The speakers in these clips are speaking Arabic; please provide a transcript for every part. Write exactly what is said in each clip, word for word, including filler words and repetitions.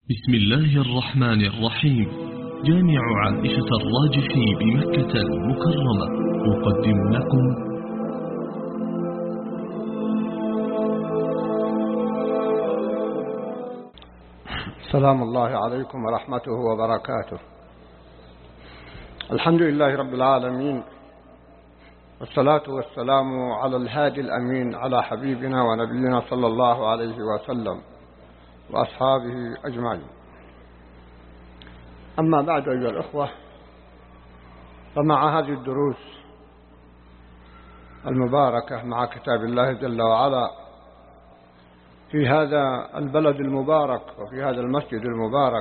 بسم الله الرحمن الرحيم. جامع عائشة الراجحي بمكة المكرمة أقدم لكم سلام الله عليكم ورحمته وبركاته. الحمد لله رب العالمين، والصلاة والسلام على الهادي الأمين، على حبيبنا ونبينا صلى الله عليه وسلم وأصحابه أجمعين. أما بعد أيها الأخوة، فمع هذه الدروس المباركة مع كتاب الله جل وعلا في هذا البلد المبارك وفي هذا المسجد المبارك،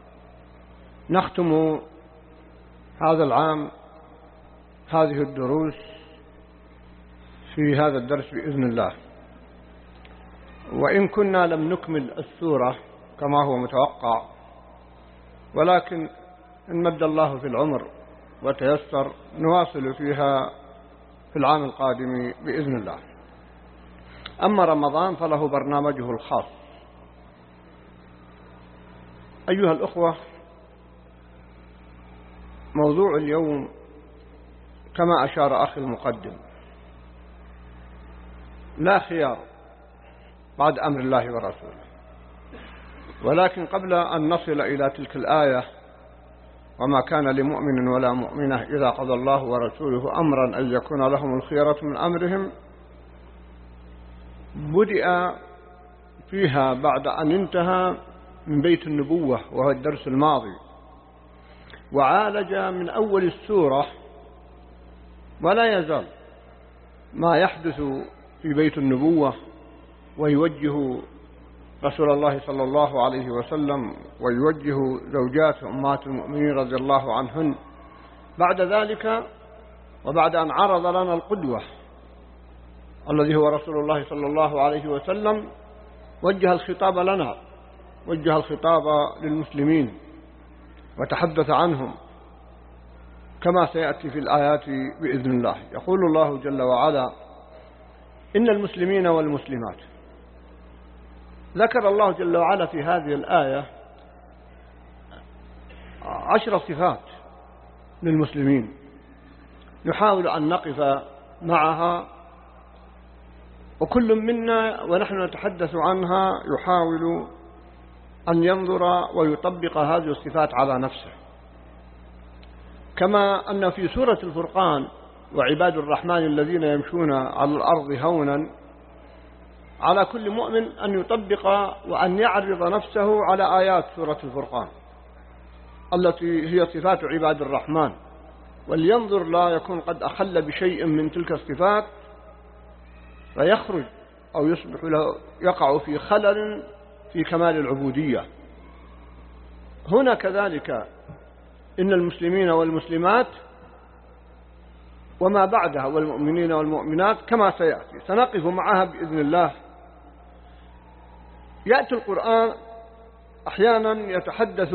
نختم هذا العام هذه الدروس في هذا الدرس بإذن الله. وإن كنا لم نكمل السورة كما هو متوقع، ولكن إن مد الله في العمر وتيسر نواصل فيها في العام القادم بإذن الله. أما رمضان فله برنامجه الخاص. أيها الأخوة، موضوع اليوم كما أشار أخي المقدم، لا خيار بعد أمر الله ورسوله. ولكن قبل أن نصل إلى تلك الآية، وما كان لمؤمن ولا مؤمنة إذا قضى الله ورسوله أمرا أن يكون لهم الخيرة من أمرهم، بدأ فيها بعد أن انتهى من بيت النبوة وهو الدرس الماضي، وعالج من أول السورة ولا يزال ما يحدث في بيت النبوة، ويوجه رسول الله صلى الله عليه وسلم ويوجه زوجات أمهات المؤمنين رضي الله عنهن. بعد ذلك وبعد أن عرض لنا القدوة الذي هو رسول الله صلى الله عليه وسلم، وجه الخطاب لنا، وجه الخطاب للمسلمين وتحدث عنهم كما سيأتي في الآيات بإذن الله. يقول الله جل وعلا: إن المسلمين والمسلمات. ذكر الله جل وعلا في هذه الآية عشر صفات للمسلمين نحاول أن نقف معها، وكل منا ونحن نتحدث عنها يحاول أن ينظر ويطبق هذه الصفات على نفسه. كما أن في سورة الفرقان: وعباد الرحمن الذين يمشون على الأرض هونا، على كل مؤمن أن يطبق وأن يعرض نفسه على آيات سورة الفرقان التي هي صفات عباد الرحمن، ولينظر لا يكون قد أخل بشيء من تلك الصفات فيخرج أو يصبح له يقع في خلل في كمال العبودية. هنا كذلك إن المسلمين والمسلمات وما بعدها والمؤمنين والمؤمنات كما سيأتي، سنقف معها بإذن الله. يأتي القرآن أحيانا يتحدث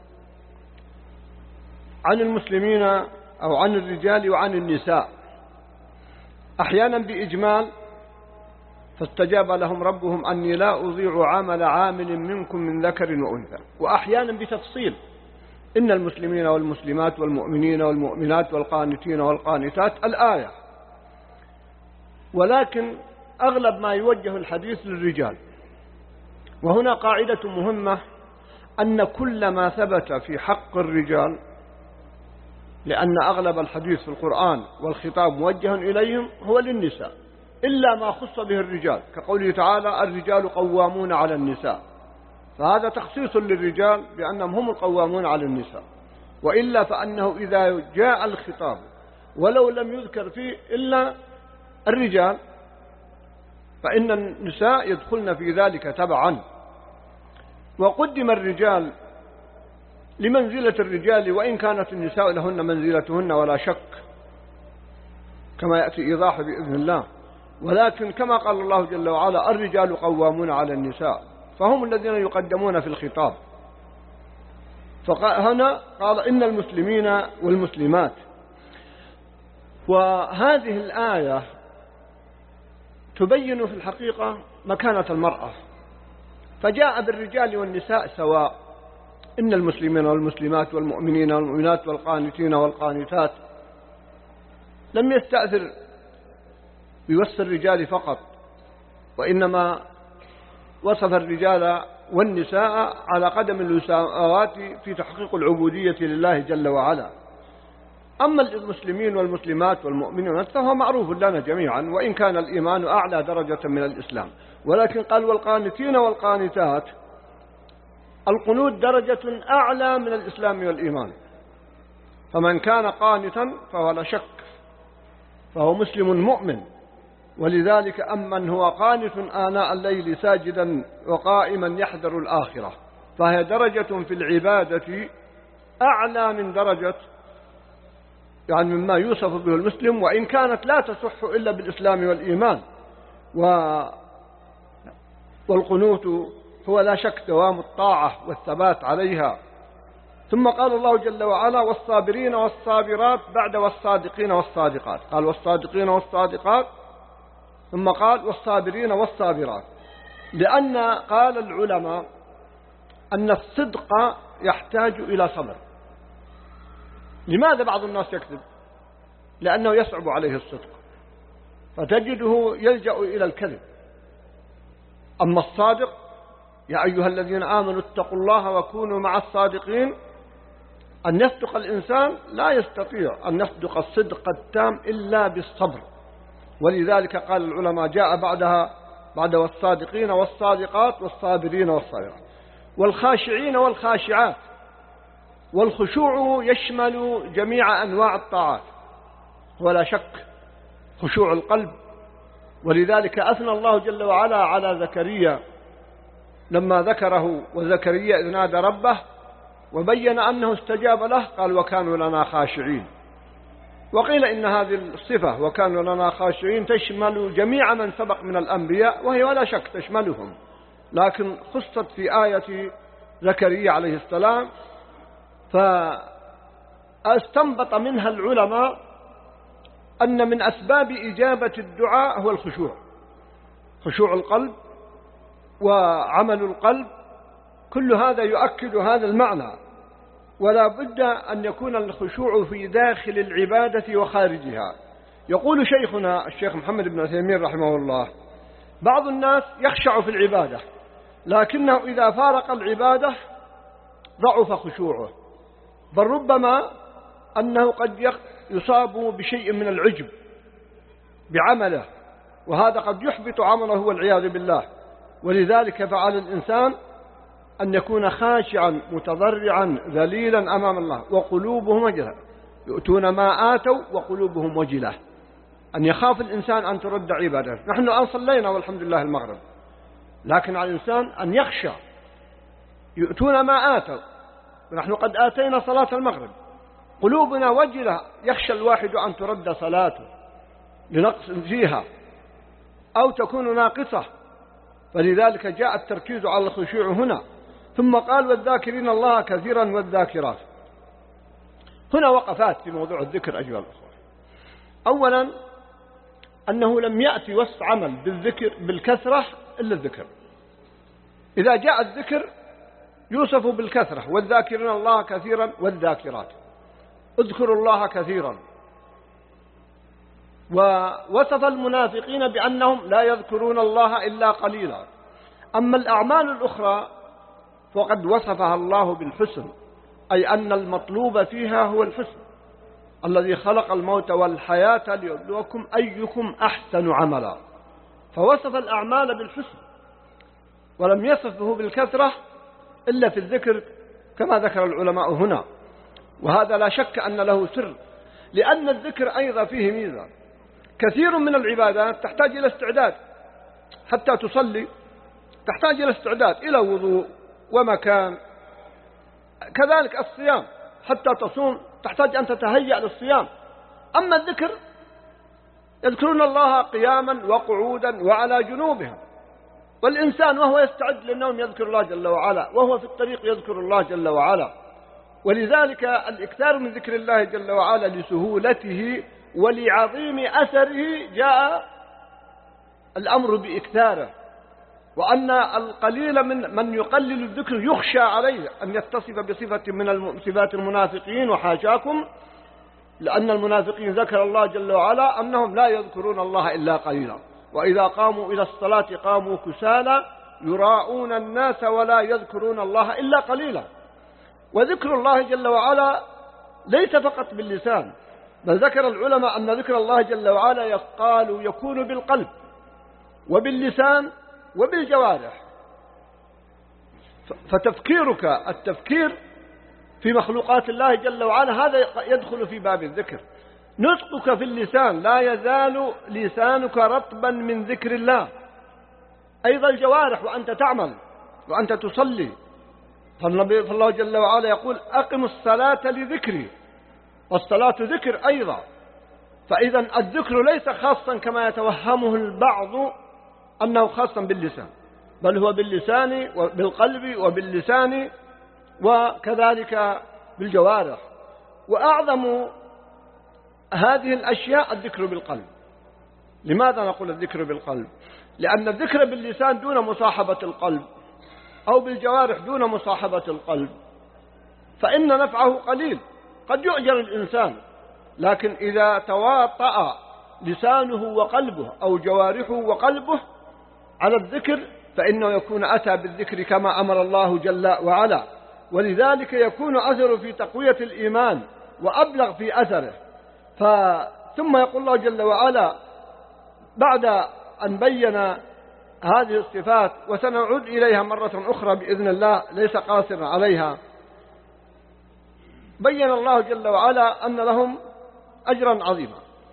عن المسلمين أو عن الرجال وعن النساء، أحيانا بإجمال: فاستجاب لهم ربهم أني لا أضيع عمل عامل منكم من ذكر وأنثى، وأحيانا بتفصيل: إن المسلمين والمسلمات والمؤمنين والمؤمنات والقانتين والقانتات، الآية. ولكن أغلب ما يوجه الحديث للرجال. وهنا قاعدة مهمة: أن كل ما ثبت في حق الرجال، لأن أغلب الحديث في القرآن والخطاب موجه إليهم، هو للنساء، إلا ما خص به الرجال، كقوله تعالى: الرجال قوامون على النساء، فهذا تخصيص للرجال بأنهم هم القوامون على النساء. وإلا فأنه إذا جاء الخطاب ولو لم يذكر فيه إلا الرجال، فإن النساء يدخلن في ذلك تبعا. وقدم الرجال لمنزلة الرجال، وإن كانت النساء لهن منزلتهن ولا شك، كما يأتي إيضاح بإذن الله. ولكن كما قال الله جل وعلا: الرجال قوامون على النساء، فهم الذين يقدمون في الخطاب. فهنا قال: إن المسلمين والمسلمات. وهذه الآية تبين في الحقيقة مكانة المرأة، فجاء بالرجال والنساء سواء، إن المسلمين والمسلمات والمؤمنين والمؤمنات والقانتين والقانتات لم يستأثر بوصف الرجال فقط، وإنما وصف الرجال والنساء على قدم المساواة في تحقيق العبودية لله جل وعلا. أما المسلمين والمسلمات والمؤمنين فهو معروف لنا جميعا، وإن كان الإيمان أعلى درجة من الإسلام، ولكن قال والقانتين والقانتات، القنوت درجة أعلى من الإسلام والإيمان. فمن كان قانتا فهو لا شك فهو مسلم مؤمن، ولذلك أمن هو قانت آناء الليل ساجدا وقائما يحذر الآخرة، فهي درجة في العبادة أعلى من درجة يعني مما يوصف به المسلم، وإن كانت لا تصح إلا بالإسلام والإيمان. و... والقنوت هو لا شك دوام الطاعة والثبات عليها. ثم قال الله جل وعلا والصابرين والصابرات بعد والصادقين والصادقات، قال والصادقين والصادقات ثم قال والصابرين والصابرات، لأن قال العلماء أن الصدق يحتاج إلى صبر. لماذا بعض الناس يكذب؟ لأنه يصعب عليه الصدق فتجده يلجأ إلى الكذب. أما الصادق يا أيها الذين آمنوا اتقوا الله وكونوا مع الصادقين، أن يصدق الإنسان لا يستطيع أن يصدق الصدق التام إلا بالصبر. ولذلك قال العلماء جاء بعدها بعد والصادقين والصادقات والصابرين والصابرات والخاشعين والخاشعات. والخشوع يشمل جميع أنواع الطاعات ولا شك خشوع القلب. ولذلك أثنى الله جل وعلا على زكريا لما ذكره، وزكريا إذ نادى ربه وبين أنه استجاب له قال وكانوا لنا خاشعين. وقيل إن هذه الصفة وكانوا لنا خاشعين تشمل جميع من سبق من الأنبياء، وهي ولا شك تشملهم، لكن خصت في آية زكريا عليه السلام. فاستنبط منها العلماء أن من أسباب إجابة الدعاء هو الخشوع، خشوع القلب وعمل القلب، كل هذا يؤكد هذا المعنى. ولا بد أن يكون الخشوع في داخل العبادة وخارجها. يقول شيخنا الشيخ محمد بن عثيمين رحمه الله بعض الناس يخشع في العبادة، لكنه إذا فارق العبادة ضعف خشوعه، بل ربما أنه قد يصاب بشيء من العجب بعمله، وهذا قد يحبط عمله والعياذ بالله. ولذلك فعل الإنسان أن يكون خاشعا متضرعا ذليلا أمام الله وقلوبهم وجلة، يؤتون ما آتوا وقلوبهم وجلة، أن يخاف الإنسان أن ترد عبادته. نحن الآن صلينا والحمد لله المغرب، لكن على الإنسان أن يخشى. يؤتون ما آتوا، ونحن قد آتينا صلاة المغرب، قلوبنا وجلة، يخشى الواحد أن ترد صلاته لنقص فيها أو تكون ناقصة. فلذلك جاء التركيز على الخشوع هنا. ثم قال والذاكرين الله كثيرا والذاكرات. هنا وقفات في موضوع الذكر أيها الأخوة. أولا أنه لم يأتي وصف عمل بالذكر بالكثرة إلا الذكر. إذا جاء الذكر يوصف بالكثرة، والذاكرين الله كثيرا والذاكرات، اذكروا الله كثيرا. ووصف المنافقين بأنهم لا يذكرون الله إلا قليلا. أما الأعمال الأخرى فقد وصفها الله بالحسن، أي أن المطلوب فيها هو الحسن، الذي خلق الموت والحياة ليبلوكم أيكم أحسن عملا. فوصف الأعمال بالحسن ولم يصفه بالكثرة إلا في الذكر كما ذكر العلماء هنا. وهذا لا شك أن له سر، لأن الذكر أيضا فيه ميزة. كثير من العبادات تحتاج إلى استعداد، حتى تصلي تحتاج إلى استعداد، إلى وضوء ومكان. كذلك الصيام، حتى تصوم تحتاج أن تتهيأ للصيام. أما الذكر يذكرون الله قياما وقعودا وعلى جنوبهم، والإنسان وهو يستعد للنوم يذكر الله جل وعلا، وهو في الطريق يذكر الله جل وعلا. ولذلك الإكثار من ذكر الله جل وعلا لسهولته ولعظيم أثره جاء الأمر بإكثاره. وأن القليل من من يقلل الذكر يخشى عليه أن يتصف بصفة من صفات المنافقين، وحاشاكم، لأن المنافقين ذكر الله جل وعلا أنهم لا يذكرون الله إلا قليلا، وإذا قاموا إلى الصلاة قاموا كسالى يراءون الناس ولا يذكرون الله إلا قليلا. وذكر الله جل وعلا ليس فقط باللسان، بل ذكر العلماء أن ذكر الله جل وعلا يقال يكون بالقلب وباللسان وبالجوارح. فتفكيرك التفكير في مخلوقات الله جل وعلا هذا يدخل في باب الذكر. نطقك في اللسان، لا يزال لسانك رطبا من ذكر الله. أيضا الجوارح وأنت تعمل وأنت تصلي، فالله جل وعلا يقول أقم الصلاة لذكري، والصلاة ذكر أيضا. فإذا الذكر ليس خاصا كما يتوهمه البعض أنه خاصا باللسان، بل هو باللسان وبالقلب وباللسان وكذلك بالجوارح. وأعظم هذه الأشياء الذكر بالقلب. لماذا نقول الذكر بالقلب؟ لأن الذكر باللسان دون مصاحبة القلب أو بالجوارح دون مصاحبة القلب فإن نفعه قليل، قد يؤجر الإنسان، لكن إذا تواطأ لسانه وقلبه أو جوارحه وقلبه على الذكر فإنه يكون أتى بالذكر كما أمر الله جل وعلا. ولذلك يكون أثر في تقوية الإيمان وأبلغ في أثره. ثم يقول الله جل وعلا بعد أن بين هذه الصفات، وسنعود إليها مرة أخرى بإذن الله ليس قاصرا عليها، بين الله جل وعلا أن لهم أجرا عظيما.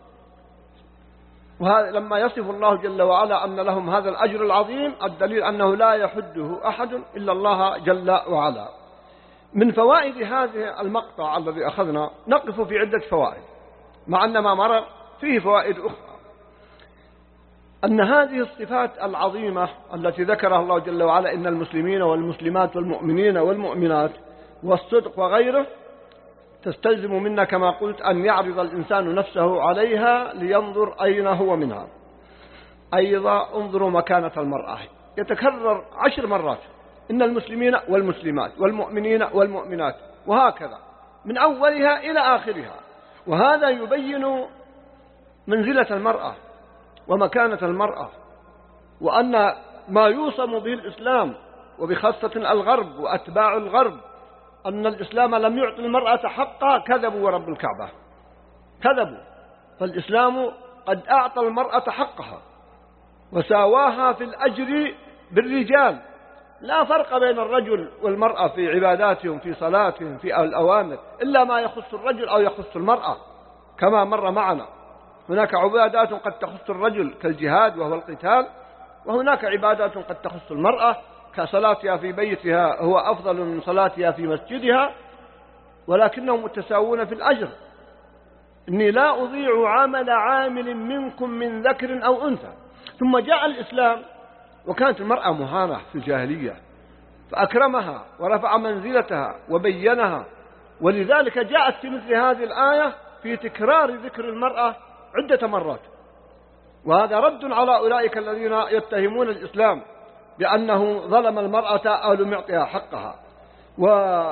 وهذا لما يصف الله جل وعلا أن لهم هذا الأجر العظيم الدليل أنه لا يحده أحد إلا الله جل وعلا. من فوائد هذه المقطع الذي أخذنا نقف في عدة فوائد، مع أن ما مر فيه فوائد أخرى. أن هذه الصفات العظيمة التي ذكرها الله جل وعلا إن المسلمين والمسلمات والمؤمنين والمؤمنات والصدق وغيره تستلزم منا كما قلت أن يعرض الإنسان نفسه عليها لينظر أين هو منها. أيضا انظروا مكانة المرأة، يتكرر عشر مرات إن المسلمين والمسلمات والمؤمنين والمؤمنات، وهكذا من أولها إلى آخرها. وهذا يبين منزلة المرأة ومكانة المرأة، وأن ما يوصم به الإسلام وبخاصة الغرب وأتباع الغرب أن الإسلام لم يعطي المرأة حقها، كذبوا ورب الكعبة، كذبوا. فالإسلام قد أعطى المرأة حقها وساواها في الأجر بالرجال. لا فرق بين الرجل والمرأة في عباداتهم في صلاتهم في الأوامر إلا ما يخص الرجل أو يخص المرأة كما مر معنا. هناك عبادات قد تخص الرجل كالجهاد وهو القتال، وهناك عبادات قد تخص المرأة كصلاتها في بيتها هو أفضل من صلاتها في مسجدها، ولكنهم متساوون في الأجر. إني لا أضيع عمل عامل منكم من ذكر أو أنثى. ثم جاء الإسلام وكانت المرأة مهانة في الجاهلية فأكرمها ورفع منزلتها وبينها، ولذلك جاءت في مثل هذه الآية في تكرار ذكر المرأة عدة مرات. وهذا رد على أولئك الذين يتهمون الإسلام بأنه ظلم المرأة أو لم يعطها حقها. و...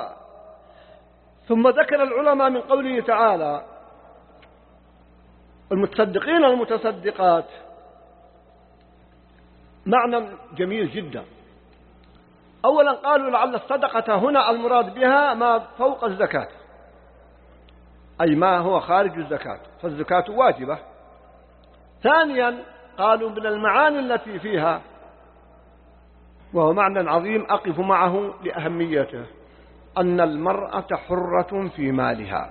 ثم ذكر العلماء من قوله تعالى المتصدقين والمتصدقات معنى جميل جدا. أولا قالوا لعل الصدقة هنا المراد بها ما فوق الزكاة، أي ما هو خارج الزكاة، فالزكاة واجبة. ثانيا قالوا من المعاني التي فيها، وهو معنى عظيم أقف معه لأهميته، أن المرأة حرة في مالها،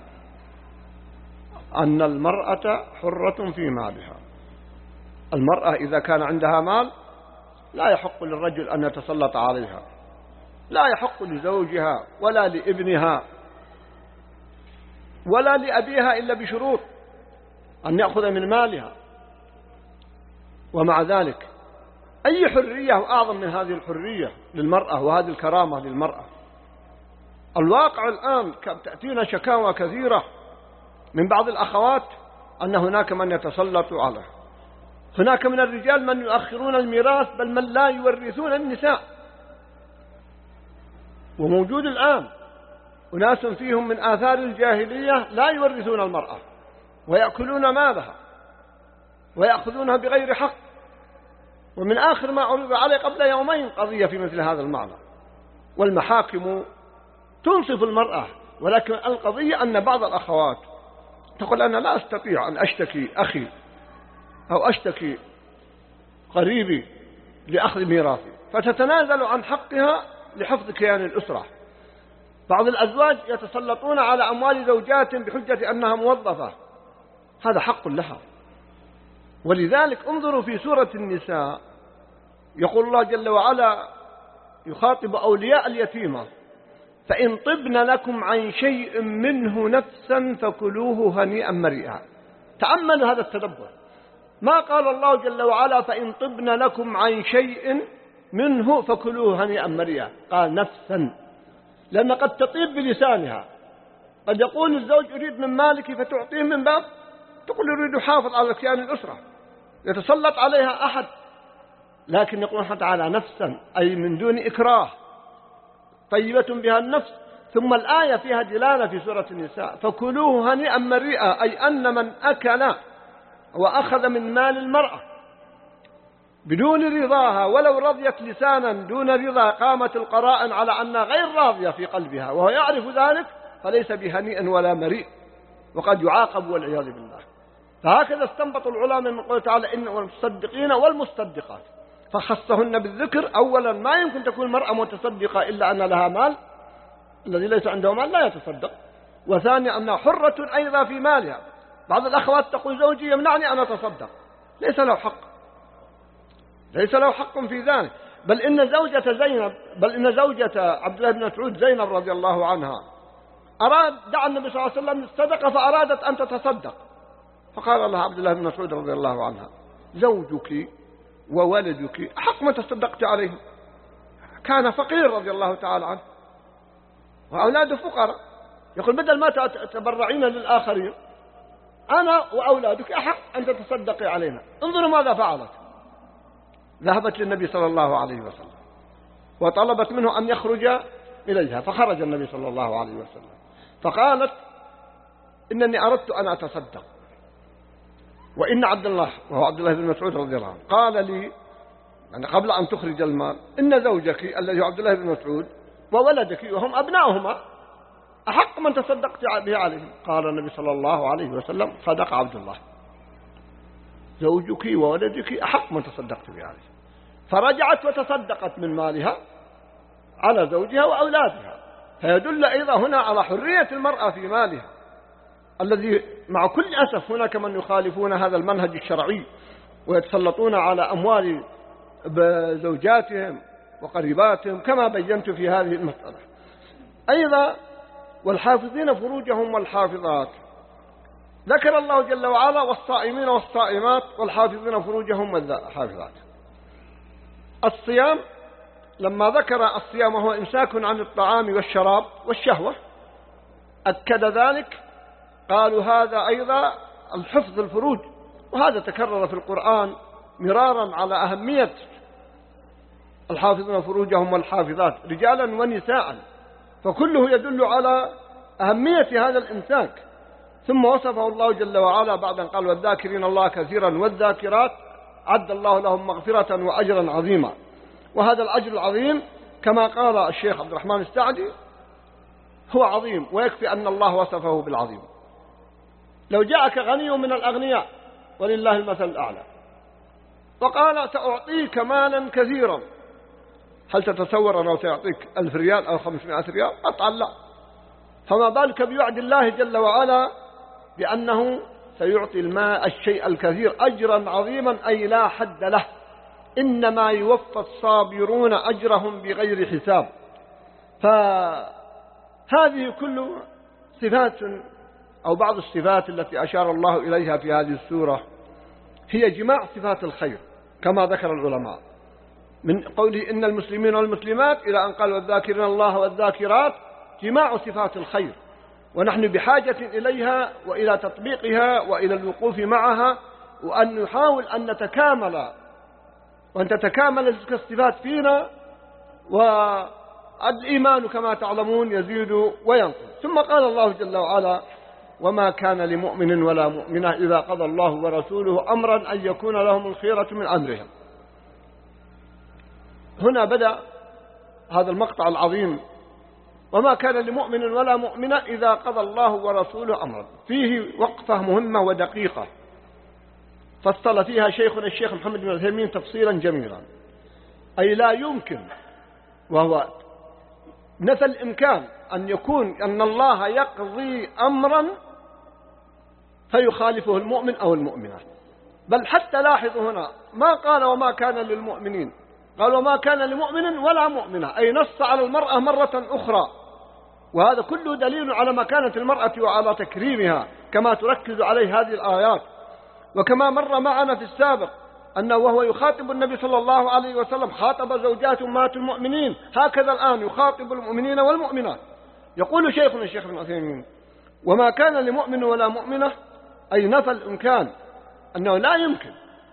أن المرأة حرة في مالها. المرأة إذا كان عندها مال لا يحق للرجل أن يتسلط عليها، لا يحق لزوجها ولا لابنها ولا لأبيها إلا بشروط أن يأخذ من مالها. ومع ذلك أي حرية أعظم من هذه الحرية للمرأة وهذه الكرامة للمرأة؟ الواقع الآن تأتينا شكاوى كثيرة من بعض الأخوات أن هناك من يتسلط عليها، هناك من الرجال من يؤخرون الميراث بل من لا يورثون النساء، وموجود الآن أناس فيهم من آثار الجاهلية لا يورثون المرأة ويأكلون مالها ويأخذونها بغير حق. ومن آخر ما عرض عليه قبل يومين قضية في مثل هذا المعنى، والمحاكم تنصف المرأة، ولكن القضية أن بعض الأخوات تقول أنا لا أستطيع أن أشتكي أخي أو أشتكي قريبي لأخذ ميراثي، فتتنازل عن حقها لحفظ كيان الأسرة. بعض الأزواج يتسلطون على أموال زوجات بحجة أنها موظفة، هذا حق لها. ولذلك انظروا في سورة النساء يقول الله جل وعلا يخاطب أولياء اليتيمة: فإن طبن لكم عن شيء منه نفسا فكلوه هنيئا مريئا. تأملوا هذا التدبر، ما قال الله جل وعلا فإن طبن لكم عن شيء منه فكلوه هنيئا مريئا، قال نفسا، لأن قد تطيب بلسانها. قد يقول الزوج أريد من مالك فتعطيه من باب تقول يريد يحافظ على كيان الأسرة، يتسلط عليها أحد، لكن يقول الله تعالى نفسا أي من دون إكراه، طيبة بها النفس. ثم الآية فيها دلالة في سورة النساء: فكلوه هنيئا مريئا، أي أن من أكل وأخذ من مال المرأة بدون رضاها ولو رضيت لسانا دون رضا قامت القرائن على أنها غير راضية في قلبها وهو يعرف ذلك، فليس بهنيئا ولا مريء، وقد يعاقب والعياذ بالله. فهكذا استنبط العلماء من قوله تعالى إن المصدقين والمصدقات، فخصهن بالذكر. أولا ما يمكن تكون المرأة متصدقة إلا أن لها مال، الذي ليس عنده مال لا يتصدق. وثانيا أنها حرة أيضا في مالها. بعض الأخوات تقول زوجي يمنعني أن أتصدق، ليس له حق، ليس له حق في ذلك. بل إن زوجة زينب بل إن زوجة عبد الله بن مسعود زينب رضي الله عنها أراد دعا النبي صلى الله عليه وسلم الصدقة فأرادت أن تتصدق، فقال لها عبد الله بن مسعود رضي الله عنها: زوجك وولدك أحق ما تصدقت عليهم. كان فقير رضي الله تعالى عنه وأولاده فقراء، يقول بدل ما تتبرعين للآخرين أنا وأولادك أحق أن تتصدقي علينا. انظروا ماذا فعلت، ذهبت للنبي صلى الله عليه وسلم وطلبت منه أن يخرج إليها، فخرج النبي صلى الله عليه وسلم فقالت: إنني أردت أن أتصدق، وإن عبد الله وهو عبد الله بن مسعود رضي الله عنه قال لي يعني قبل أن تخرج المال: إن زوجك الذي هو عبد الله بن مسعود وولدك وهم أبناؤهما أحق من تصدقت به عليهم. قال النبي صلى الله عليه وسلم: صدق عبد الله، زوجك وولدك أحق من تصدقت به عليهم. فرجعت وتصدقت من مالها على زوجها وأولادها. فيدل أيضا هنا على حرية المرأة في مالها، الذي مع كل أسف هناك من يخالفون هذا المنهج الشرعي ويتسلطون على أموال بزوجاتهم وقريباتهم كما بينت في هذه المسألة. أيضا والحافظين فروجهم والحافظات، ذكر الله جل وعلا والصائمين والصائمات والحافظين فروجهم والحافظات. الصيام لما ذكر الصيام وهو إمساك عن الطعام والشراب والشهوة أكد ذلك، قالوا هذا أيضا الحفظ الفروج، وهذا تكرر في القرآن مرارا على أهمية الحافظين فروجهم والحافظات رجالا ونساء، فكله يدل على أهمية هذا الإمساك. ثم وصفه الله جل وعلا بعد أن قال: والذاكرين الله كثيرا والذاكرات عد الله لهم مغفرة وأجرا عظيما. وهذا الأجر العظيم كما قال الشيخ عبد الرحمن السعدي هو عظيم، ويكفي أن الله وصفه بالعظيم. لو جاءك غني من الأغنياء ولله المثل الأعلى وقال: سأعطيك مالا كثيرا، هل تتصور أنه سيعطيك ألف ريال أو خمسمائة ريال؟ قطعا لا. فما بالك بوعد الله جل وعلا بأنه سيعطي الماء الشيء الكثير أجرا عظيما، أي لا حد له. إنما يوفى الصابرون أجرهم بغير حساب. فهذه كل صفات أو بعض الصفات التي أشار الله إليها في هذه السورة هي جماع صفات الخير كما ذكر العلماء، من قوله إن المسلمين والمسلمات إلى أن قال: والذاكرين الله والذاكرات، جماع صفات الخير، ونحن بحاجة إليها وإلى تطبيقها وإلى الوقوف معها وأن نحاول أن نتكامل وأن تتكامل تلك الصفات فينا. والإيمان كما تعلمون يزيد وينقص. ثم قال الله جل وعلا: وما كان لمؤمن ولا مؤمنة إذا قضى الله ورسوله أمرا أن يكون لهم الخيرة من أمرهم. هنا بدأ هذا المقطع العظيم: وما كان لمؤمن ولا مؤمنة إذا قضى الله ورسوله أمرا. فيه وقفة مهمة ودقيقة فصل فيها شيخنا الشيخ محمد بن عثيمين تفصيلا جميلا. أي لا يمكن، وهو نفى الإمكان، أن يكون أن الله يقضي أمرا فيخالفه المؤمن أو المؤمنة. بل حتى لاحظوا هنا ما قال وما كان للمؤمنين، قال وما كان لمؤمن ولا مؤمنة، أي نص على المرأة مرة أخرى. وهذا كله دليل على مكانة المرأة وعلى تكريمها كما تركز عليه هذه الآيات. وكما مر معنا في السابق أنه وهو يخاطب النبي صلى الله عليه وسلم خاطب زوجات أمهات المؤمنين، هكذا الآن يخاطب المؤمنين والمؤمنات. يقول شيخنا الشيخ ابن عثيمين: وما كان لمؤمن ولا مؤمنة، أي نفى الإمكان، أنه لا يمكن.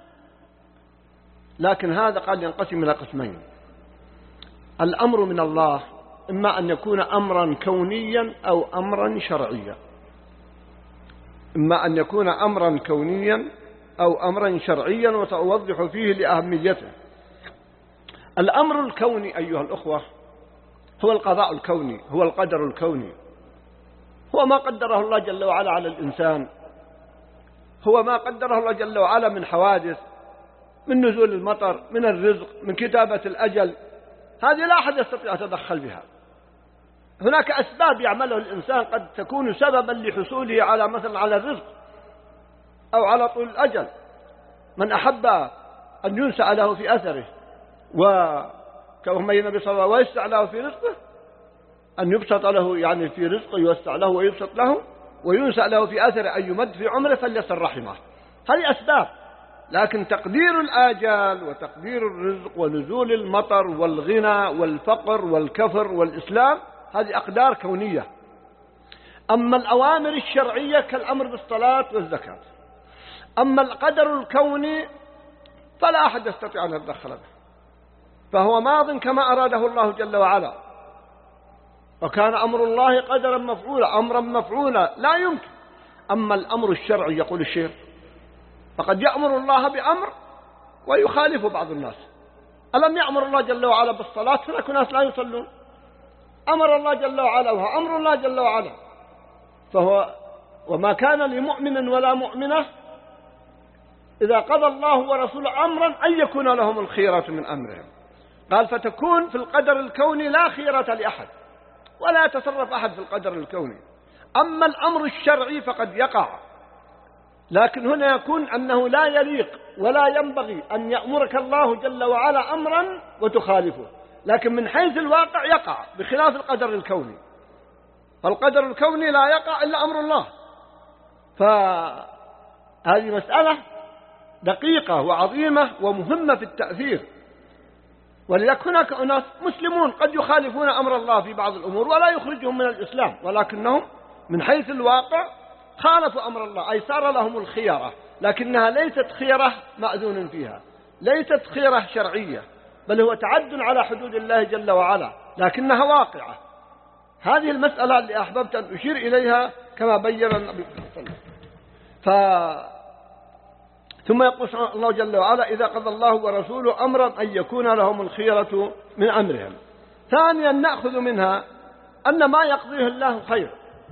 لكن هذا قال ينقسم إلى قسمين: الأمر من الله إما أن يكون أمرا كونيا أو أمرا شرعيا، إما أن يكون أمرا كونيا أو أمرا شرعيا، وسأوضح فيه لأهميته. الأمر الكوني أيها الأخوة هو القضاء الكوني، هو القدر الكوني، هو ما قدره الله جل وعلا على الإنسان، هو ما قدره الله جل وعلا من حوادث، من نزول المطر، من الرزق، من كتابة الأجل. هذه لا أحد يستطيع يتدخل بها. هناك أسباب يعمله الإنسان قد تكون سببا لحصوله على مثلا على الرزق أو على طول الأجل. من أحب أن ينسع له في أثره وكما النبي صلى الله عليه وسلم ويسع له في رزقه، أن يبسط له يعني في رزقه، يوسع له ويبسط له، وينسع له في أثره أن يمد في عمره فليصل رحمه. هذه أسباب. لكن تقدير الآجال وتقدير الرزق ونزول المطر والغنى والفقر والكفر والإسلام هذه أقدار كونية. أما الأوامر الشرعية كالأمر بالصلاة والزكاة. أما القدر الكوني فلا أحد يستطيع أن يتدخل به، فهو ماض كما أراده الله جل وعلا. وكان أمر الله قدرا مفعولا، أمرا مفعولا لا يمكن. أما الأمر الشرعي يقول الشيخ فقد يأمر الله بأمر ويخالف بعض الناس. ألم يأمر الله جل وعلا بالصلاة؟ هناك ناس لا يصلون. أمر الله جل وعلا وهو أمر الله جل وعلا. فهو وما كان لمؤمن ولا مؤمنة إذا قضى الله ورسوله أمرا أن يكون لهم الخيرة من أمرهم. قال فتكون في القدر الكوني لا خيرة لأحد ولا يتصرف أحد في القدر الكوني. أما الأمر الشرعي فقد يقع، لكن هنا يكون أنه لا يليق ولا ينبغي أن يأمرك الله جل وعلا أمرا وتخالفه، لكن من حيث الواقع يقع بخلاف القدر الكوني. فالقدر الكوني لا يقع إلا أمر الله. فهذه مسألة دقيقة وعظيمة ومهمة في التأثير. ولذلك هناك أناس مسلمون قد يخالفون أمر الله في بعض الأمور ولا يخرجهم من الإسلام، ولكنهم من حيث الواقع خالفوا أمر الله، أي صار لهم الخيرة، لكنها ليست خيرة مأذون فيها، ليست خيرة شرعية، بل هو تعد على حدود الله جل وعلا، لكنها واقعة. هذه المسألة اللي أحببت أن أشير إليها كما بين النبي صلى الله عليه وسلم. ف... ثم يقول الله جل وعلا إذا قضى الله ورسوله أمرا أن يكون لهم الخيرة من أمرهم. ثانيا نأخذ منها أن ما يقضيه الله خير،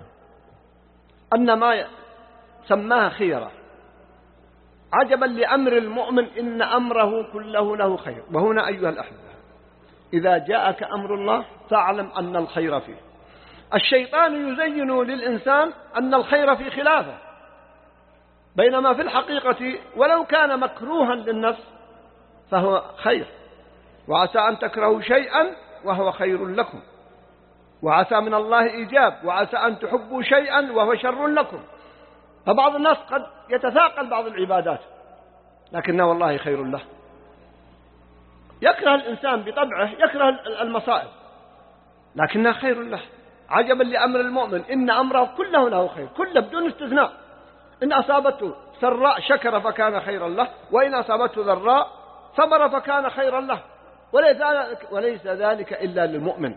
أن ما سماها خيرة. عجبا لأمر المؤمن إن أمره كله له خير. وهنا أيها الأحبة إذا جاءك أمر الله فاعلم أن الخير فيه. الشيطان يزين للإنسان أن الخير في خلافه، بينما في الحقيقة ولو كان مكروها للنفس فهو خير. وعسى أن تكرهوا شيئا وهو خير لكم، وعسى من الله إيجاب، وعسى أن تحبوا شيئا وهو شر لكم. فبعض الناس قد يتثاقل بعض العبادات لكنه والله خير له. يكره الإنسان بطبعه، يكره المصائب لكنها خير له. عجبا لأمر المؤمن إن أمره كله له خير، كله بدون استثناء. إن أصابته سراء شكر فكان خيرا له، وإن أصابته ضراء صبر فكان خيرا له، وليس ذلك, وليس ذلك إلا للمؤمن.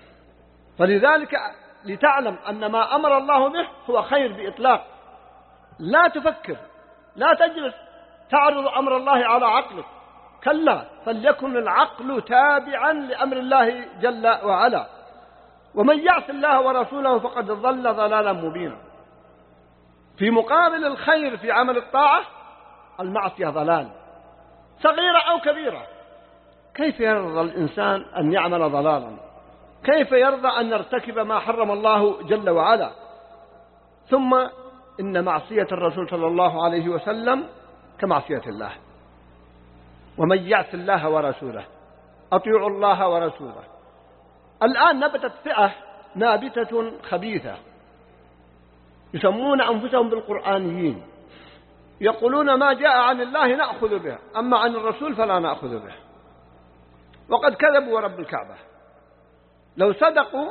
فلذلك لتعلم أن ما أمر الله به هو خير بإطلاق، لا تفكر، لا تجلس تعرض أمر الله على عقلك، كلا، فليكن العقل تابعا لأمر الله جل وعلا. ومن يعص الله ورسوله فقد ضل ضلالا مبينا. في مقابل الخير في عمل الطاعة المعصية ضلال، صغيرة أو كبيرة. كيف يرضى الإنسان أن يعمل ضلالا؟ كيف يرضى أن يرتكب ما حرم الله جل وعلا؟ ثم إن معصية الرسول صلى الله عليه وسلم كمعصية الله. ومن يعص الله ورسوله، أطيعوا الله ورسوله. الآن نبتت فئة نابتة خبيثة يسمون أنفسهم بالقرآنيين، يقولون ما جاء عن الله نأخذ به، أما عن الرسول فلا نأخذ به. وقد كذبوا ورب الكعبة. لو صدقوا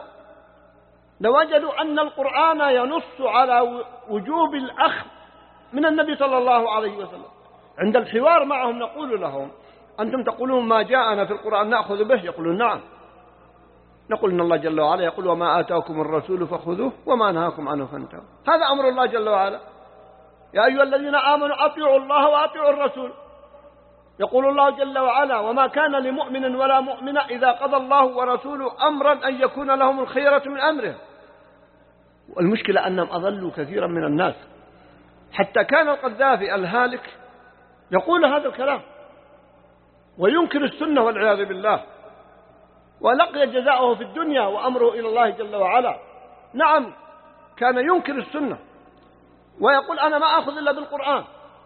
لوجدوا أن القرآن ينص على وجوب الأخذ من النبي صلى الله عليه وسلم. عند الحوار معهم نقول لهم أنتم تقولون ما جاءنا في القرآن نأخذ به، يقولون نعم. نقول إن الله جل وعلا يقول وما آتاكم الرسول فخذوه وما نهاكم عنه فانتهوا. هذا أمر الله جل وعلا. يا أيها الذين آمنوا أطيعوا الله وأطيعوا الرسول. يقول الله جل وعلا وما كان لمؤمن ولا مؤمنة إذا قضى الله ورسوله أمرا أن يكون لهم الخيرة من أمره. والمشكلة أنهم أضلوا كثيرا من الناس، حتى كان القذافي الهالك يقول هذا الكلام وينكر السنة والعياذ بالله، ولقي جزاؤه في الدنيا وأمره إلى الله جل وعلا. نعم، كان ينكر السنة ويقول أنا ما أخذ إلا بالقرآن،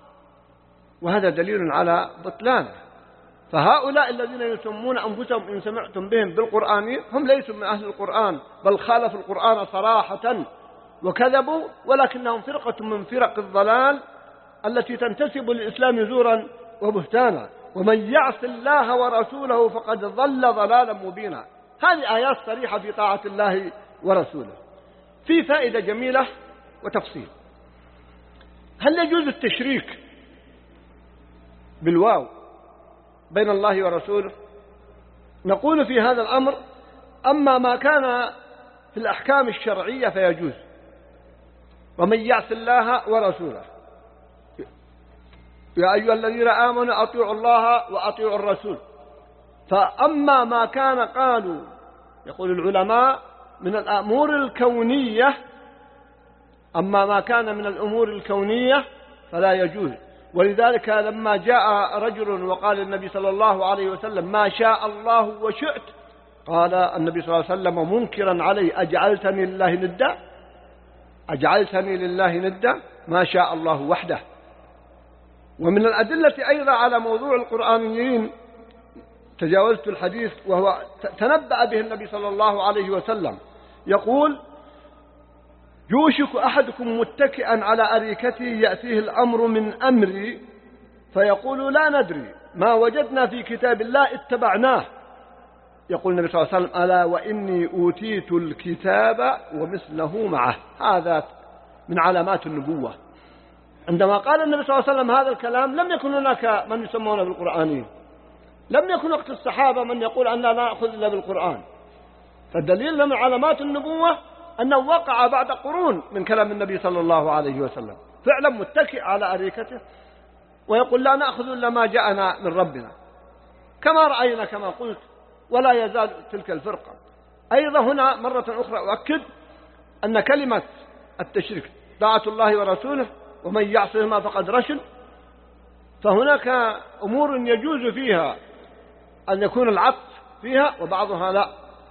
وهذا دليل على بطلانه. فهؤلاء الذين يسمون أنفسهم إن سمعتم بهم بالقرآن هم ليسوا من أهل القرآن، بل خالفوا القرآن صراحة وكذبوا، ولكنهم فرقة من فرق الضلال التي تنتسب للإسلام زورا وبهتانا. ومن يعص الله ورسوله فقد ضل ضلالا مبينا. هذه آيات صريحة في طاعة الله ورسوله. في فائدة جميلة وتفصيل. هل يجوز التشريك بالواو بين الله ورسوله؟ نقول في هذا الأمر أما ما كان في الأحكام الشرعية فيجوز. ومن يعص الله ورسوله يا أيها الذين آمنوا أطيعوا الله وأطيعوا الرسول. فأما ما كان قالوا يقول العلماء من الأمور الكونية، أما ما كان من الأمور الكونية فلا يجوز. ولذلك لما جاء رجل وقال النبي صلى الله عليه وسلم ما شاء الله وشئت، قال النبي صلى الله عليه وسلم منكرا عليه أجعلتني لله ندا أجعلتني لله ندا ما شاء الله وحده. ومن الأدلة أيضا على موضوع القرآنيين تجاوزت الحديث، وهو تنبأ به النبي صلى الله عليه وسلم يقول يوشك أحدكم متكئا على أريكته يأتيه الأمر من أمري فيقول لا ندري ما وجدنا في كتاب الله اتبعناه. يقول النبي صلى الله عليه وسلم ألا وإني أوتيت الكتاب ومثله معه. هذا من علامات النبوة. عندما قال النبي صلى الله عليه وسلم هذا الكلام لم يكن هناك من يسمونه بالقرآنين، لم يكن وقت الصحابة من يقول أننا لا نأخذ إلا بالقرآن. فالدليل من علامات النبوة أنه وقع بعد قرون من كلام النبي صلى الله عليه وسلم فعلا متكئ على أريكته ويقول لا نأخذ إلا ما جاءنا من ربنا، كما رأينا كما قلت. ولا يزال تلك الفرقة. أيضا هنا مرة أخرى أؤكد أن كلمة التشريك طاعة الله ورسوله ومن يعصهما فقد رشد. فهناك أمور يجوز فيها أن يكون العطف فيها وبعضها لا.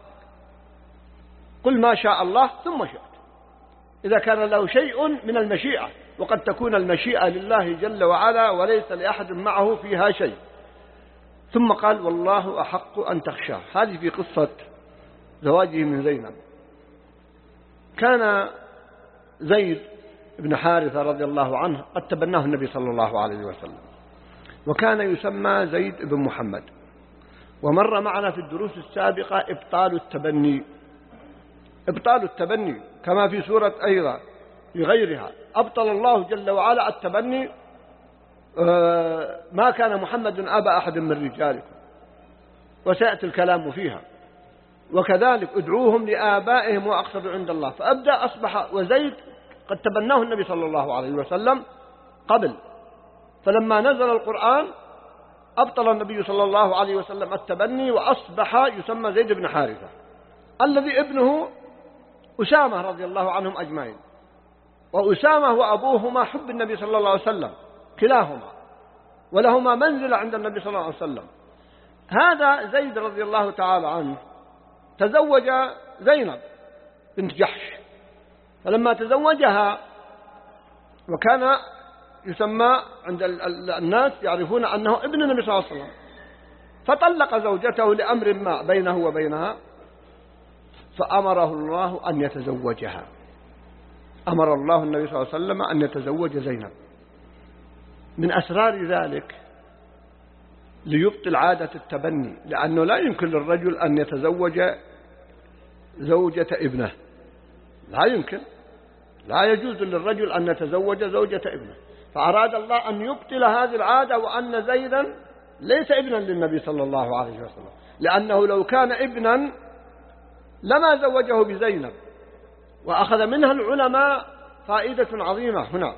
قل ما شاء الله ثم شئت إذا كان له شيء من المشيئة، وقد تكون المشيئة لله جل وعلا وليس لأحد معه فيها شيء. ثم قال والله أحق أن تخشاه. هذه في قصة زواجه من زينب. كان زيد بن حارثة رضي الله عنه قد تبناه النبي صلى الله عليه وسلم، وكان يسمى زيد بن محمد. ومر معنا في الدروس السابقة إبطال التبني إبطال التبني كما في سورة أيضا في غيرها أبطل الله جل وعلا التبني ما كان محمد أبا أحد من رجالكم، وسيأتي الكلام فيها. وكذلك ادعوهم لآبائهم وأقسطوا عند الله. فأبدأ أصبح وزيد قد تبناه النبي صلى الله عليه وسلم قبل، فلما نزل القرآن أبطل النبي صلى الله عليه وسلم التبني، وأصبح يسمى زيد بن حارثة، الذي ابنه أسامة رضي الله عنهم أجمعين. وأسامة وأبوهما حب النبي صلى الله عليه وسلم كلاهما، ولهما منزلة عند النبي صلى الله عليه وسلم. هذا زيد رضي الله تعالى عنه تزوج زينب بنت جحش، فلما تزوجها وكان يسمى عند الناس يعرفون أنه ابن النبي صلى الله عليه وسلم، فطلق زوجته لأمر ما بينه وبينها، فأمره الله أن يتزوجها. أمر الله النبي صلى الله عليه وسلم أن يتزوج زينب. من أسرار ذلك ليبطل عادة التبني، لأنه لا يمكن للرجل أن يتزوج زوجة ابنه، لا يمكن، لا يجوز للرجل أن يتزوج زوجة ابنه. فأراد الله أن يبطل هذه العادة، وأن زيدا ليس ابنا للنبي صلى الله عليه وسلم، لأنه لو كان ابنا لما زوجه بزينب. وأخذ منها العلماء فائدة عظيمة هنا،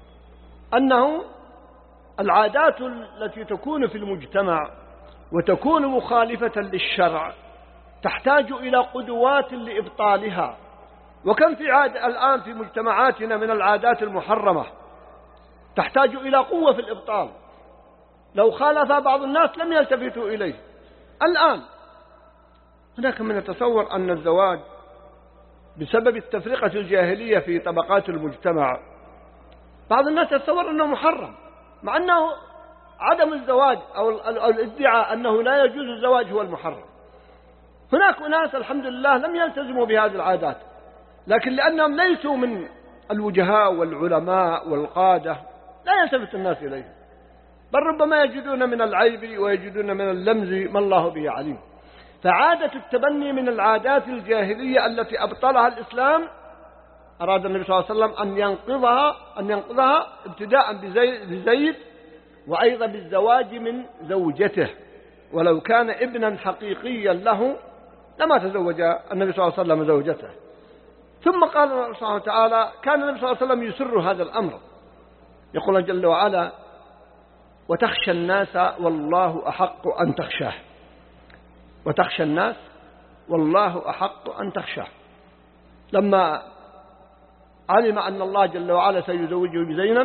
أنه العادات التي تكون في المجتمع وتكون مخالفة للشرع تحتاج إلى قدوات لإبطالها. وكم في عاد الآن في مجتمعاتنا من العادات المحرمة تحتاج إلى قوة في الإبطال، لو خالف بعض الناس لم يلتفتوا إليه. الآن هناك من يتصور أن الزواج بسبب التفرقة الجاهلية في طبقات المجتمع، بعض الناس يتصور أنه محرم، مع أنه عدم الزواج أو الادعاء أنه لا يجوز الزواج هو المحرم. هناك ناس الحمد لله لم يلتزموا بهذه العادات، لكن لأنهم ليسوا من الوجهاء والعلماء والقادة لا يلتفت الناس إليهم، بل ربما يجدون من العيب ويجدون من اللمز ما الله به عليم. فعادة التبني من العادات الجاهلية التي أبطلها الإسلام، أراد النبي صلى الله عليه وسلم أن ينقضها أن ينقضها ابتداء بزيد، وأيضا بالزواج من زوجته، ولو كان ابنا حقيقيا له لما تزوج النبي صلى الله عليه وسلم زوجته. ثم قال الله سبحانه وتعالى: كان النبي صلى الله عليه وسلم يسر هذا الأمر، يقول جل وعلا: وتخشى الناس والله أحق أن تخشاه. وتخشى الناس والله أحق أن تخشاه. لما علم أن الله جل وعلا سيزوجه بزينب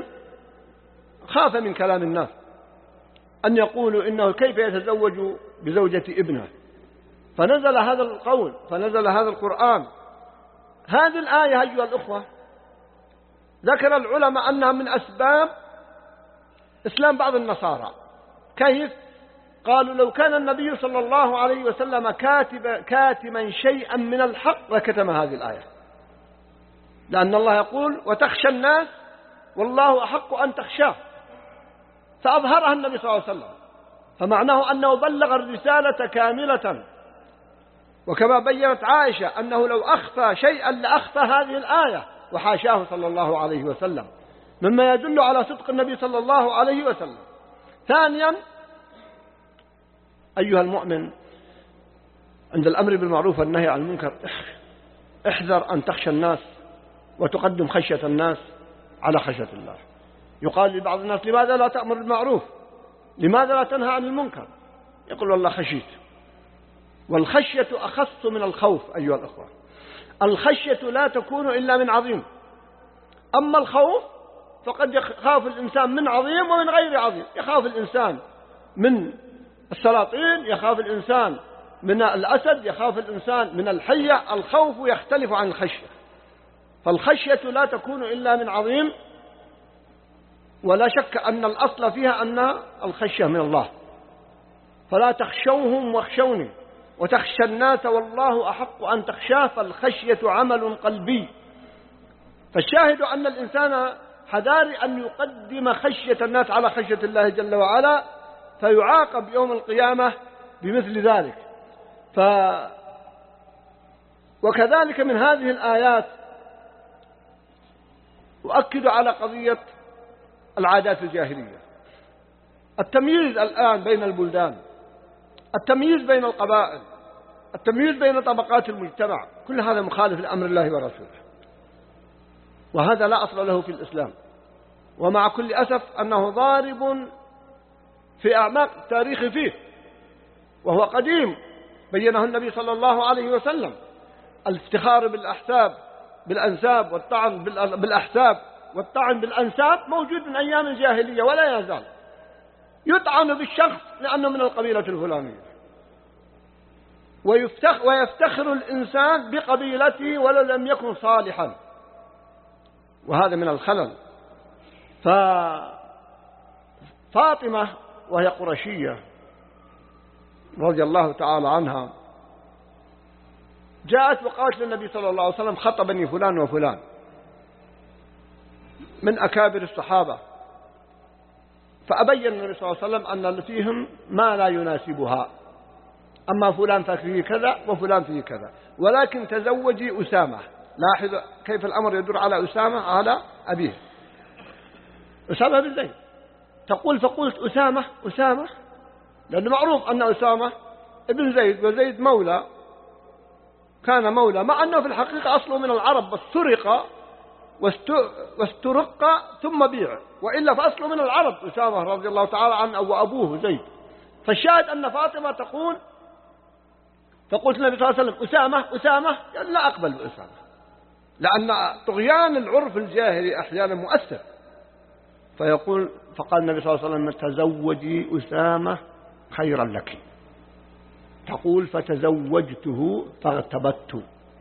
خاف من كلام الناس أن يقولوا إنه كيف يتزوج بزوجة ابنه، فنزل هذا القول، فنزل هذا القرآن. هذه الآية أيها الأخوة ذكر العلماء أنها من أسباب إسلام بعض النصارى. كيف؟ قالوا: لو كان النبي صلى الله عليه وسلم كاتب كاتما شيئا من الحق لكتم هذه الآية، لأن الله يقول: وتخشى الناس والله أحق أن تخشاه، فأظهرها النبي صلى الله عليه وسلم، فمعناه أنه بلغ الرسالة كاملة. وكما بيّنت عائشة أنه لو أخفى شيئا لأخفى هذه الآية، وحاشاه صلى الله عليه وسلم، مما يدل على صدق النبي صلى الله عليه وسلم. ثانيا أيها المؤمن، عند الأمر بالمعروف والنهي عن المنكر احذر أن تخشى الناس وتقدم خشية الناس على خشية الله. يقال لبعض الناس: لماذا لا تأمر بالمعروف؟ لماذا لا تنهى عن المنكر؟ يقول: والله خشيت. والخشية أخص من الخوف أيها الأخوة. الخشية لا تكون إلا من عظيم، أما الخوف فقد يخاف الإنسان من عظيم ومن غير عظيم. يخاف الإنسان من السلاطين، يخاف الإنسان من الأسد، يخاف الإنسان من الحية. الخوف يختلف عن الخشية، فالخشية لا تكون إلا من عظيم، ولا شك أن الأصل فيها أن الخشية من الله. فلا تخشوهم واخشوني وتخشى الناس والله أحق أن تخشاه، فالخشية عمل قلبي. فالشاهد أن الإنسان حذار أن يقدم خشية الناس على خشية الله جل وعلا، فيعاقب يوم القيامة بمثل ذلك. ف وكذلك من هذه الآيات أؤكد على قضية العادات الجاهلية. التمييز الآن بين البلدان، التمييز بين القبائل، التمييز بين طبقات المجتمع، كل هذا مخالف لأمر الله ورسوله، وهذا لا أصل له في الإسلام. ومع كل أسف أنه ضارب في أعماق التاريخ فيه، وهو قديم بينه النبي صلى الله عليه وسلم. الافتخار بالأحساب بالأنساب والطعن بالأحساب والطعن بالأنساب موجود من أيام الجاهلية ولا يزال. يطعن بالشخص لأنه من القبيلة الفلانية، ويفتخ ويفتخر الإنسان بقبيلته ولو لم يكن صالحا، وهذا من الخلل. ففاطمة وهي قرشية رضي الله تعالى عنها جاءت وقالت للنبي صلى الله عليه وسلم خطبني فلان وفلان من أكابر الصحابة، فأبين النبي صلى الله عليه وسلم أن فيهم ما لا يناسبها، أما فلان فيه كذا وفلان فيه كذا، ولكن تزوجي أسامة. لاحظ كيف الأمر يدور على أسامة على أبيه، أسامة بن زيد. تقول فقلت أسامة أسامة لأنه معروف أن أسامة ابن زيد، وزيد مولى كان مولى، مع أنه في الحقيقة أصله من العرب، بس سرق واسترق ثم بيع، وإلا فأصله من العرب أسامة رضي الله تعالى عنه وأبوه زيد. فالشاهد أن فاطمة تقول فقلت النبي صلى الله عليه وسلم أسامة أسامة، يعني لا أقبل بأسامة، لأن طغيان العرف الجاهلي أحيانا مؤثر. فيقول فقال النبي صلى الله عليه وسلم تزوجي أسامة خيرا لك. تقول فتزوجته فارتبت،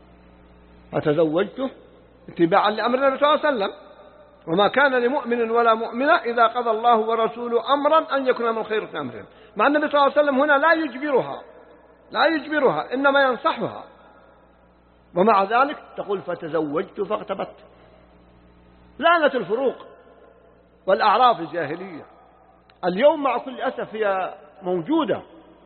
فتزوجته اتباعا لأمر النبي صلى الله عليه وسلم. وما كان لمؤمن ولا مؤمنة إذا قضى الله ورسوله أمرا أن يكون من خير أمرهم. مع النبي صلى الله عليه وسلم هنا لا يجبرها لا يجبرها إنما ينصحها، ومع ذلك تقول فتزوجت فارتبت. لعنة الفروق والأعراف الجاهلية اليوم مع كل أسف هي موجودة،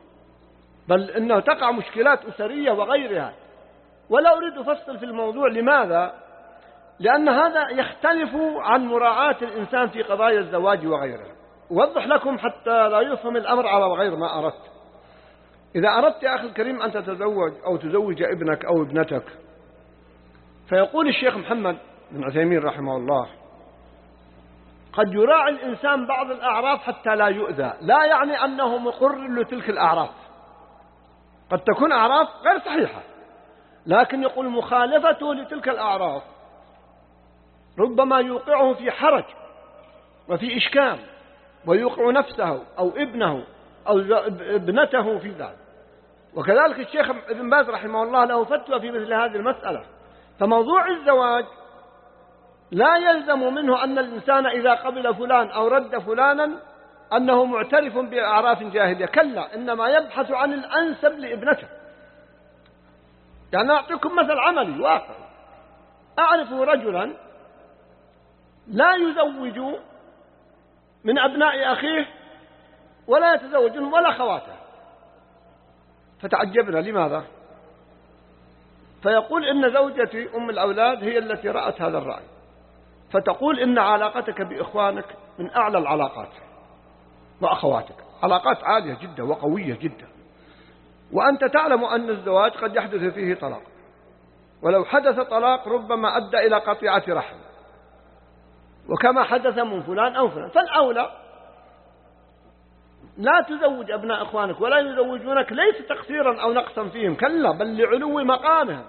بل إنه تقع مشكلات أسرية وغيرها، ولا أريد أفصل في الموضوع. لماذا؟ لأن هذا يختلف عن مراعاة الإنسان في قضايا الزواج وغيرها. أوضح لكم حتى لا يفهم الأمر على غير ما أردت. إذا أردت يا أخي الكريم أن تتزوج أو تزوج ابنك أو ابنتك، فيقول الشيخ محمد بن عثيمين رحمه الله قد يراعي الإنسان بعض الأعراف حتى لا يؤذى، لا يعني أنه مقر لتلك الأعراف، قد تكون أعراف غير صحيحة، لكن يقول مخالفته لتلك الأعراف ربما يوقعه في حرج وفي إشكال، ويوقع نفسه أو ابنه أو ابنته في ذلك. وكذلك الشيخ ابن باز رحمه الله له فتوى في مثل هذه المسألة. فموضوع الزواج لا يلزم منه أن الإنسان إذا قبل فلان أو رد فلانا أنه معترف بأعراف جاهلية، كلا، إنما يبحث عن الأنسب لابنته. يعني أعطيكم مثل عملي واقع. أعرف رجلا لا يزوج من أبناء أخيه ولا يتزوجهم ولا خواته، فتعجبنا لماذا؟ فيقول إن زوجتي أم الأولاد هي التي رأت هذا الرأي، فتقول إن علاقتك بإخوانك من أعلى العلاقات، وأخواتك علاقات عالية جدا وقوية جدا، وأنت تعلم أن الزواج قد يحدث فيه طلاق، ولو حدث طلاق ربما أدى إلى قطيعة رحم، وكما حدث من فلان أو فلان. فالأولى لا تزوج أبناء إخوانك ولا يزوجونك، ليس تقصيرا أو نقصا فيهم، كلا، بل لعلو مقامهم.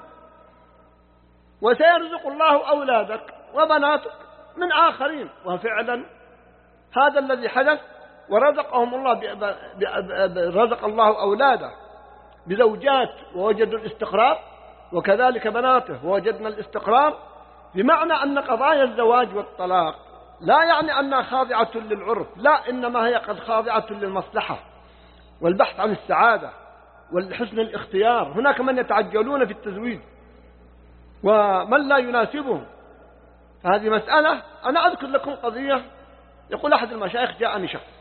وسيرزق الله أولادك وبناتك من آخرين، وفعلا هذا الذي حدث. ورزقهم الله ب... ب... ب... رزق الله أولاده بزوجات ووجدوا الاستقرار، وكذلك بناته ووجدنا الاستقرار. بمعنى أن قضايا الزواج والطلاق لا يعني أنها خاضعة للعرف، لا، إنما هي قد خاضعة للمصلحة والبحث عن السعادة والحسن الاختيار. هناك من يتعجلون في التزويج ومن لا يناسبهم. فهذه مسألة. أنا أذكر لكم قضية. يقول أحد المشايخ جاءني شخص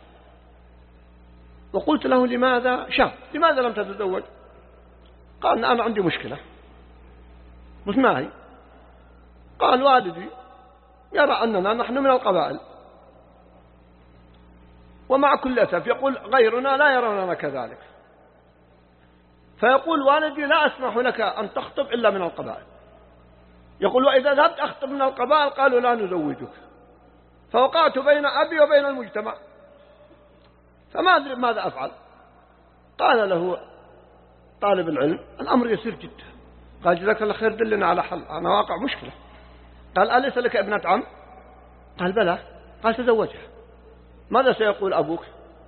وقلت له لماذا شاب لماذا لم تتزوج؟ قال أنا عندي مشكلة. مش معي؟ قال والدي يرى أننا نحن من القبائل، ومع كل أسف يقول غيرنا لا يروننا كذلك، فيقول والدي لا أسمح لك أن تخطب إلا من القبائل. يقول وإذا ذهبت أخطب من القبائل قالوا لا نزوجك، فوقعت بين أبي وبين المجتمع، فما أدري ماذا أفعل. قال له طالب العلم الأمر يسير جدا. قال جزاك الله خير دلنا على حل، أنا واقع مشكلة. قال أليس لك ابنة عم؟ قال بلى. قال تزوجها. ماذا سيقول أبوك؟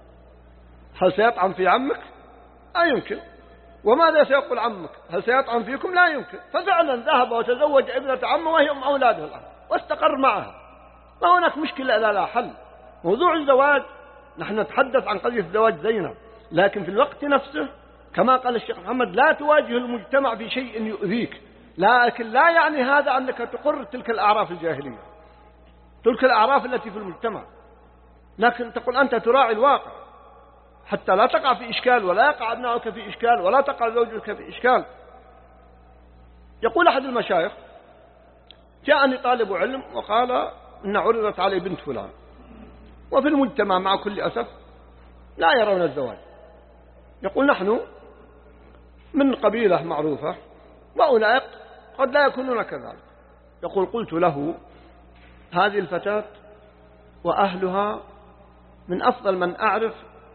هل سيطعن في عمك؟ لا يمكن. وماذا سيقول عمك؟ هل سيطعن فيكم؟ لا يمكن. ففعلا ذهب وتزوج ابنة عمه وهي أم أولاده الآن واستقر معها. ما هناك مشكلة لا لا حل. موضوع الزواج نحن نتحدث عن قضية زواج زينب، لكن في الوقت نفسه كما قال الشيخ محمد لا تواجه المجتمع في شيء يؤذيك، لكن لا يعني هذا أنك تقر تلك الأعراف الجاهلية، تلك الأعراف التي في المجتمع، لكن تقول أنت تراعي الواقع حتى لا تقع في إشكال ولا يقع ابنائك في إشكال ولا تقع زوجك في إشكال. يقول أحد المشايخ جاءني طالب علم وقال إن عرضت علي بنت فلان، وفي المجتمع مع كل أسف لا يرون الزواج. يقول نحن من قبيلة معروفة وأولئك قد لا يكونون كذلك. يقول قلت له هذه الفتاة وأهلها من أفضل من أعرف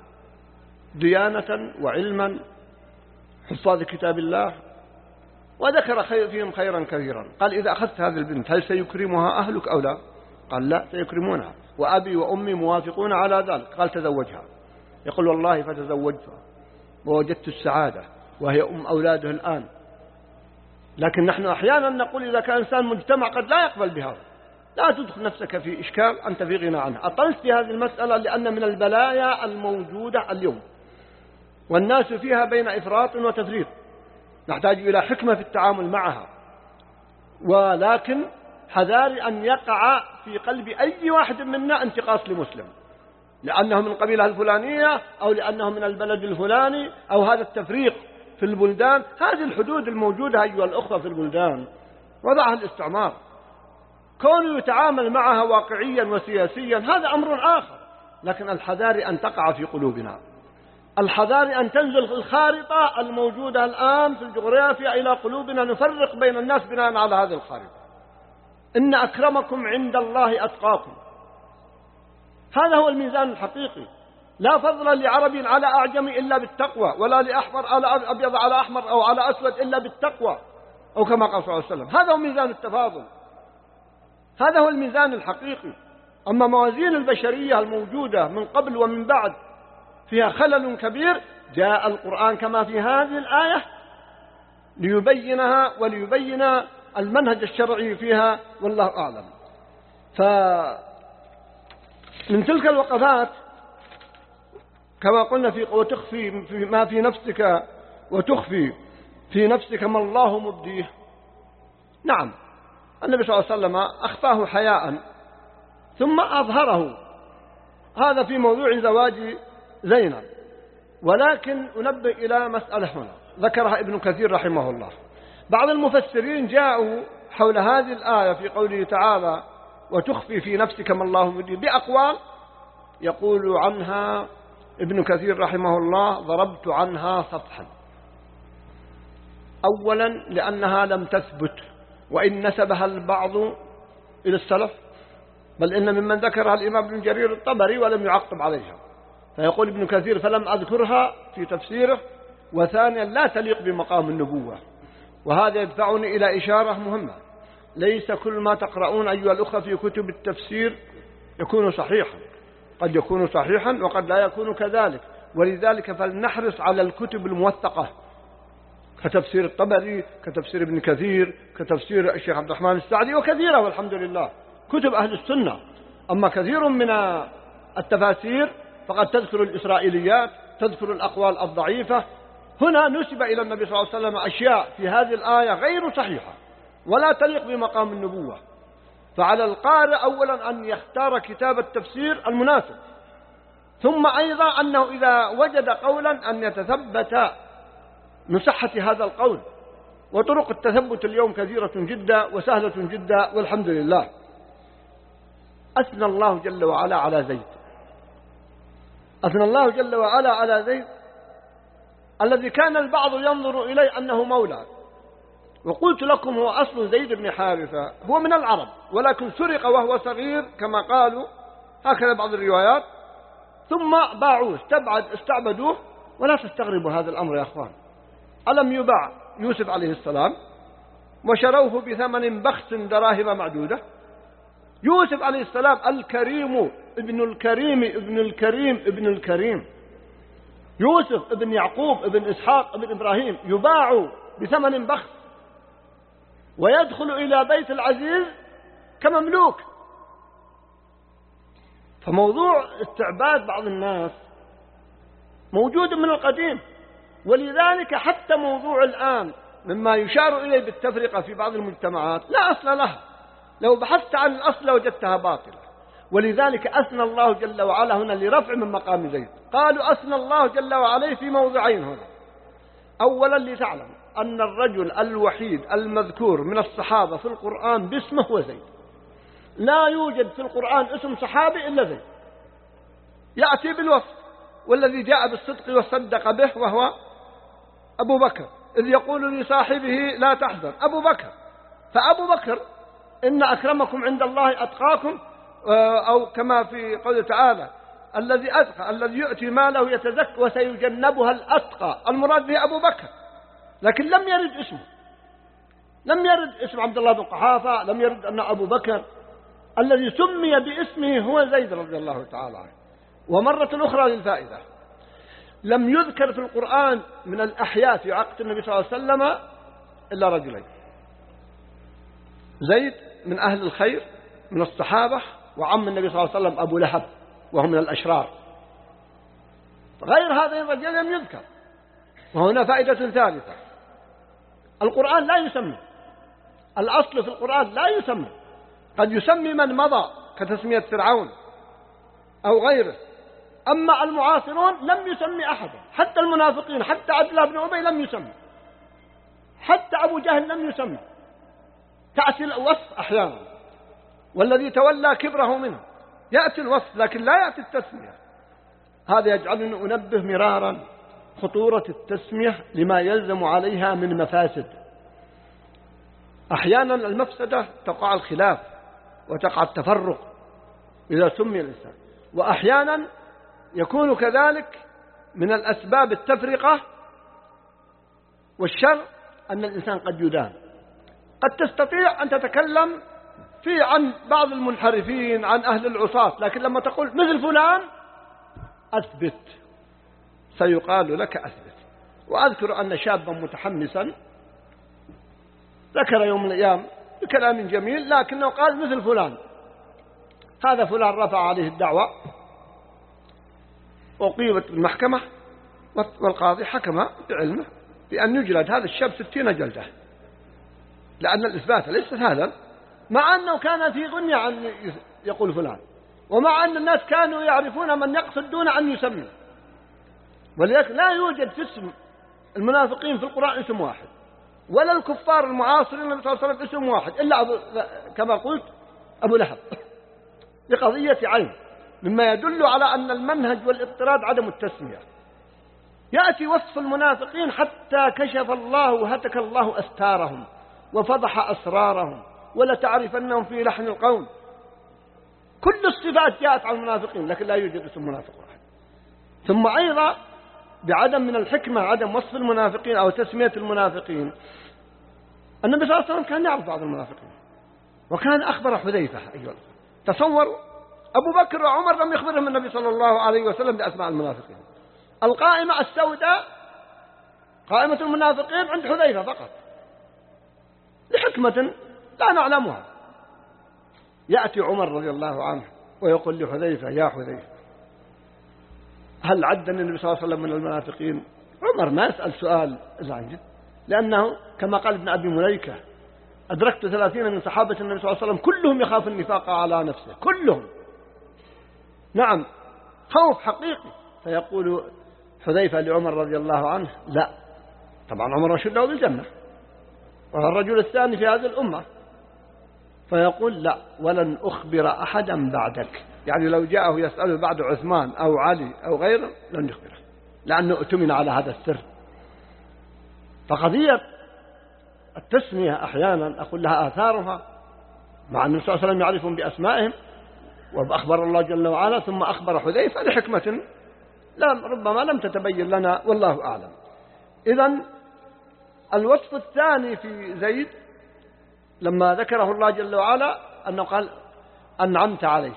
ديانة وعلما، حفاظ كتاب الله، وذكر خير فيهم خيرا كثيرا. قال إذا أخذت هذه البنت هل سيكرمها أهلك أو لا؟ قال لا سيكرمونها، وأبي وأمي موافقون على ذلك. قال تزوجها. يقول والله فتزوجتها ووجدت السعادة وهي أم أولاده الآن. لكن نحن أحيانا نقول إذا كان إنسان مجتمع قد لا يقبل بهذا، لا تدخل نفسك في إشكال، أنت في غنى عنها. أطلت في هذه المسألة لأن من البلايا الموجودة اليوم والناس فيها بين إفراط وتفريط، نحتاج إلى حكمة في التعامل معها، ولكن حذار أن يقع في قلب أي واحد منا انتقاص لمسلم لأنه من قبيلة الفلانية أو لأنه من البلد الفلاني أو هذا التفريق في البلدان. هذه الحدود الموجودة أيها الأخوة في البلدان وضعها الاستعمار، كونه يتعامل معها واقعيا وسياسيا هذا أمر آخر، لكن الحذار أن تقع في قلوبنا، الحذار أن تنزل الخارطة الموجودة الآن في الجغرافيا إلى قلوبنا، نفرق بين الناس بناء على هذه الخارطة. إن أكرمكم عند الله أتقاكم، هذا هو الميزان الحقيقي. لا فضل لعربي على أعجمي إلا بالتقوى، ولا لأحمر على أبيض على أحمر أو على أسود إلا بالتقوى، أو كما قال صلى الله عليه وسلم. هذا هو ميزان التفاضل، هذا هو الميزان الحقيقي. أما موازين البشرية الموجودة من قبل ومن بعد فيها خلل كبير، جاء القرآن كما في هذه الآية ليبينها وليبين المنهج الشرعي فيها، والله أعلم. فمن تلك الوقفات كما قلنا في وتخفي في ما في نفسك وتخفي في نفسك ما الله مبديه. نعم النبي صلى الله عليه وسلم أخفاه حياء ثم أظهره، هذا في موضوع زواج زينب. ولكن أنبه إلى مسألة هنا ذكرها ابن كثير رحمه الله. بعض المفسرين جاءوا حول هذه الآية في قوله تعالى وتخفي في نفسك ما الله مبديه بأقوال يقول عنها ابن كثير رحمه الله ضربت عنها سطحا. أولا لأنها لم تثبت، وإن نسبها البعض إلى السلف، بل إن ممن ذكرها الإمام ابن جرير الطبري ولم يعقب عليها، فيقول ابن كثير فلم أذكرها في تفسيره. وثانيا لا تليق بمقام النبوة، وهذا يدفعني إلى إشارة مهمة. ليس كل ما تقرؤون أيها الأخوة في كتب التفسير يكون صحيحا، قد يكون صحيحا وقد لا يكون كذلك، ولذلك فلنحرص على الكتب الموثقة كتفسير الطبري، كتفسير ابن كثير، كتفسير الشيخ عبد الرحمن السعدي، وكثيرة والحمد لله كتب أهل السنة. أما كثير من التفاسير فقد تذكر الإسرائيليات، تذكر الأقوال الضعيفة. هنا نسب إلى النبي صلى الله عليه وسلم أشياء في هذه الآية غير صحيحة ولا تليق بمقام النبوة، فعلى القارئ أولا أن يختار كتاب التفسير المناسب، ثم أيضا أنه إذا وجد قولا أن يتثبت من صحة هذا القول. وطرق التثبت اليوم كثيرة جدا وسهلة جدا والحمد لله. أثنى الله جل وعلا على زيد أثنى الله جل وعلا على زيد الذي كان البعض ينظر إليه أنه مولى. وقلت لكم هو أصل زيد بن حارثة هو من العرب، ولكن سرق وهو صغير كما قالوا، هكذا بعض الروايات، ثم باعوه استبعد استعبدوه. ولا تستغربوا هذا الأمر يا أخوان. ألم يباع يوسف عليه السلام وشروه بثمن بخس دراهم معدودة؟ يوسف عليه السلام الكريم ابن الكريم ابن الكريم ابن الكريم، يوسف ابن يعقوب ابن إسحاق ابن إبراهيم، يباع بثمن بخس ويدخل إلى بيت العزيز كمملوك. فموضوع استعباد بعض الناس موجود من القديم، ولذلك حتى موضوع الآن مما يشار إليه بالتفرقة في بعض المجتمعات لا أصل لها، لو بحثت عن الأصل وجدتها باطلة. ولذلك أثنى الله جل وعلا هنا لرفع من مقام زيد. قالوا أثنى الله جل وعلا في موضعين هنا. أولا لتعلم أن الرجل الوحيد المذكور من الصحابة في القرآن باسمه هو زيد. لا يوجد في القرآن اسم صحابي إلا زيد، يأتي بالوصف، والذي جاء بالصدق وصدق به وهو أبو بكر، إذ يقول لصاحبه لا تحزن، أبو بكر. فأبو بكر إن أكرمكم عند الله أتقاكم، أو كما في قوله تعالى الذي أتقى الذي يؤتي ماله يتزكى وسيجنبها الأتقى، المراد به أبو بكر، لكن لم يرد اسمه، لم يرد اسم عبد الله بن قحافة، لم يرد أن أبو بكر. الذي سمي باسمه هو زيد رضي الله تعالى عنه. ومرة أخرى للفائدة، لم يذكر في القرآن من الأحياء في عقد النبي صلى الله عليه وسلم إلا رجلين: زيد من أهل الخير من الصحابة، وعم النبي صلى الله عليه وسلم أبو لهب وهو من الأشرار. غير هذين الرجلين لم يذكر. وهنا فائدة ثالثة: القرآن لا يسمي، الأصل في القرآن لا يسمي، قد يسمي من مضى كتسمية فرعون أو غيره. أما المعاصرون لم يسمي أحدا، حتى المنافقين، حتى عبد الله بن أبي لم يسمي، حتى أبو جهل لم يسمي. تأتي الوصف أحيانا، والذي تولى كبره منه يأتي الوصف لكن لا يأتي التسمية. هذا يجعلني أنبه مرارا خطورة التسمية لما يلزم عليها من مفاسد. أحيانا المفسدة تقع الخلاف وتقع التفرق إذا سمي الإنسان، وأحيانا يكون كذلك من الأسباب التفرقة والشر أن الإنسان قد يدان. قد تستطيع أن تتكلم في عن بعض المنحرفين، عن أهل العصاة، لكن لما تقول مثل فلان أثبت، سيقال لك أثبت. وأذكر أن شابا متحمسا ذكر يوم من الأيام بكلام جميل، لكنه قال مثل فلان، هذا فلان رفع عليه الدعوة وقيمت المحكمة، والقاضي حكم بعلمه بأن يجلد هذا الشاب ستين جلدة، لأن الإثبات ليس هذا، مع أنه كان في غنية عن يقول فلان، ومع أن الناس كانوا يعرفون من يقصد دون أن يسمي. ولذلك لا يوجد في اسم المنافقين في القرآن اسم واحد، ولا الكفار المعاصرين النبي صلى الله عليه وسلم اسم واحد، إلا أبو كما قلت أبو لهب، لقضية عين، مما يدل على أن المنهج والاضطراد عدم التسمية. يأتي وصف المنافقين حتى كشف الله وهتك الله أستارهم وفضح أسرارهم ولتعرفنهم في لحن القول. كل الصفات جاءت على المنافقين، لكن لا يوجد اسم منافق واحد. ثم أيضا بعدم من الحكمة عدم وصف المنافقين أو تسمية المنافقين. النبي صلى الله عليه وسلم كان يعرف بعض المنافقين، وكان أخبر حذيفة. أيها تصوروا، أبو بكر وعمر لم يخبرهم النبي صلى الله عليه وسلم بأسماء المنافقين. القائمة السوداء قائمة المنافقين عند حذيفة فقط، لحكمة لا نعلمها. يأتي عمر رضي الله عنه ويقول لحذيفة: يا حذيفة، هل عدني النبي صلى الله عليه وسلم من المنافقين؟ عمر ما يسأل سؤال إلا عن جد، لأنه كما قال ابن أبي مليكة: أدركت ثلاثين من صحابة النبي صلى الله عليه وسلم كلهم يخاف النفاق على نفسه، كلهم، نعم، خوف حقيقي. فيقول حذيفة لعمر رضي الله عنه: لا، طبعا عمر رشد له بالجنة، وهو الرجل الثاني في هذه الأمة، فيقول لا ولن أخبر أحدا بعدك، يعني لو جاءه يسأله بعد عثمان أو علي أو غيره لن يخبره، لأنه اؤتمن على هذا السر. فقضية التسمية أحيانا أقول لها آثارها، مع أن النبي صلى الله عليه وسلم يعرفهم بأسمائهم وأخبر الله جل وعلا، ثم أخبر حذيفة لحكمة لا ربما لم تتبين لنا والله أعلم. إذن الوصف الثاني في زيد لما ذكره الله جل وعلا أنه قال أنعمت عليه،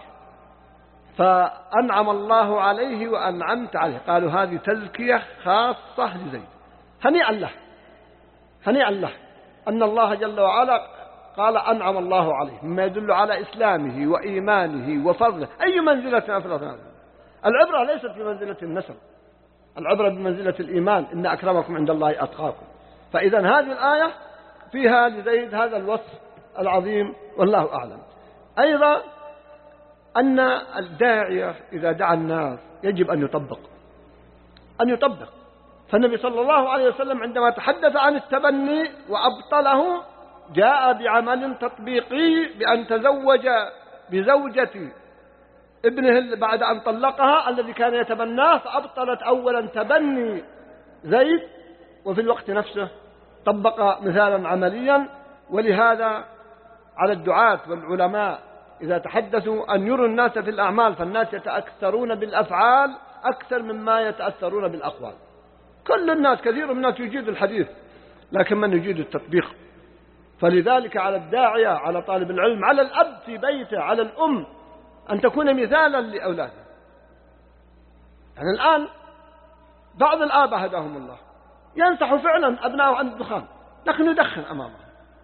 فأنعم الله عليه وأنعمت عليه، قالوا هذه تزكية خاصة لزيد. هنيئا له هنيئا له أن الله جل وعلا قال أنعم الله عليه، مما يدل على إسلامه وإيمانه وفضله. أي منزلة أفضل؟ العبرة ليست بمنزلة النسب، العبرة بمنزلة الإيمان، إن أكرمكم عند الله أتقاكم. فإذا هذه الآية فيها لزيد هذا الوصف العظيم والله أعلم. أيضا أن الداعية إذا دعا الناس يجب أن يطبق أن يطبق فالنبي صلى الله عليه وسلم عندما تحدث عن التبني وأبطله جاء بعمل تطبيقي بأن تزوج بزوجة ابنه بعد أن طلقها الذي كان يتبناه، فأبطلت أولا تبني زيد وفي الوقت نفسه طبق مثالا عمليا. ولهذا على الدعاة والعلماء إذا تحدثوا أن يروا الناس في الأعمال، فالناس يتأثرون بالأفعال أكثر مما يتأثرون بالأقوال. كل الناس كثير من الناس يجيد الحديث لكن من يجيد التطبيق. فلذلك على الداعية، على طالب العلم، على الأب في بيته، على الأم أن تكون مثالا لأولاده. يعني الآن بعض الآباء هداهم الله ينصح فعلا أبنائه عن الدخان لكن يدخن أمامه،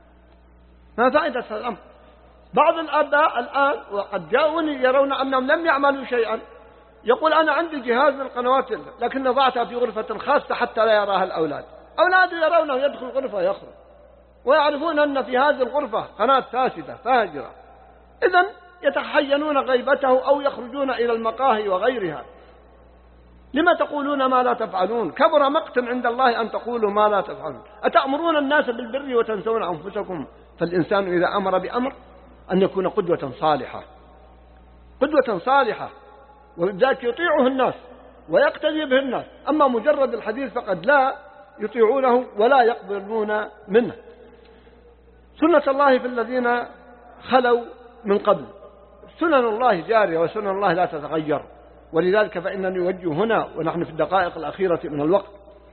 ما فائدة هذا الأمر؟ بعض الآباء الآن وقد جاءوني يرون أنهم لم يعملوا شيئا، يقول أنا عندي جهاز من القنوات لكن ضعتها في غرفة خاصة حتى لا يراها الأولاد. أولاده يرونه يدخل غرفة يخرج ويعرفون أن في هذه الغرفة قناة فاسدة فاجرة، إذن يتحينون غيبته أو يخرجون إلى المقاهي وغيرها. لما تقولون ما لا تفعلون؟ كبر مقتا عند الله أن تقولوا ما لا تفعلون. أتأمرون الناس بالبر وتنسون أنفسكم؟ فالإنسان إذا أمر بأمر أن يكون قدوة صالحة قدوة صالحة وذاك يطيعه الناس ويقتدي به الناس. أما مجرد الحديث فقد لا يطيعونه ولا يقبلون منه. سنة الله في الذين خلوا من قبل، سنن الله جارية وسنن الله لا تتغير. ولذلك فإنني أوجه هنا ونحن في الدقائق الأخيرة من الوقت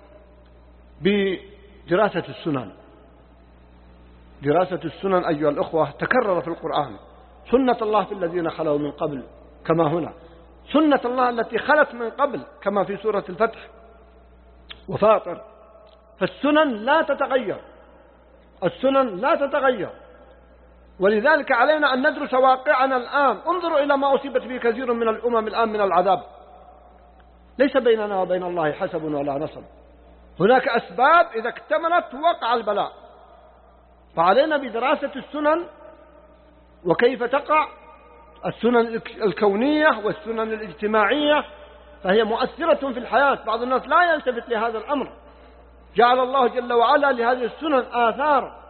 بدراسة السنن. دراسة السنن أيها الأخوة تكرر في القرآن. سنة الله في الذين خلوا من قبل كما هنا، سنة الله التي خلت من قبل كما في سورة الفتح وفاطر. فالسنن لا تتغير، السنن لا تتغير. ولذلك علينا أن ندرس واقعنا الآن. انظروا إلى ما أصيبت به كثير من الأمم الآن من العذاب. ليس بيننا وبين الله حسب ولا نصب، هناك أسباب إذا اكتملت وقع البلاء. فعلينا بدراسة السنن وكيف تقع السنن الكونية والسنن الاجتماعية، فهي مؤثرة في الحياة. بعض الناس لا يلتفت لهذا الأمر. جعل الله جل وعلا لهذه السنن آثار.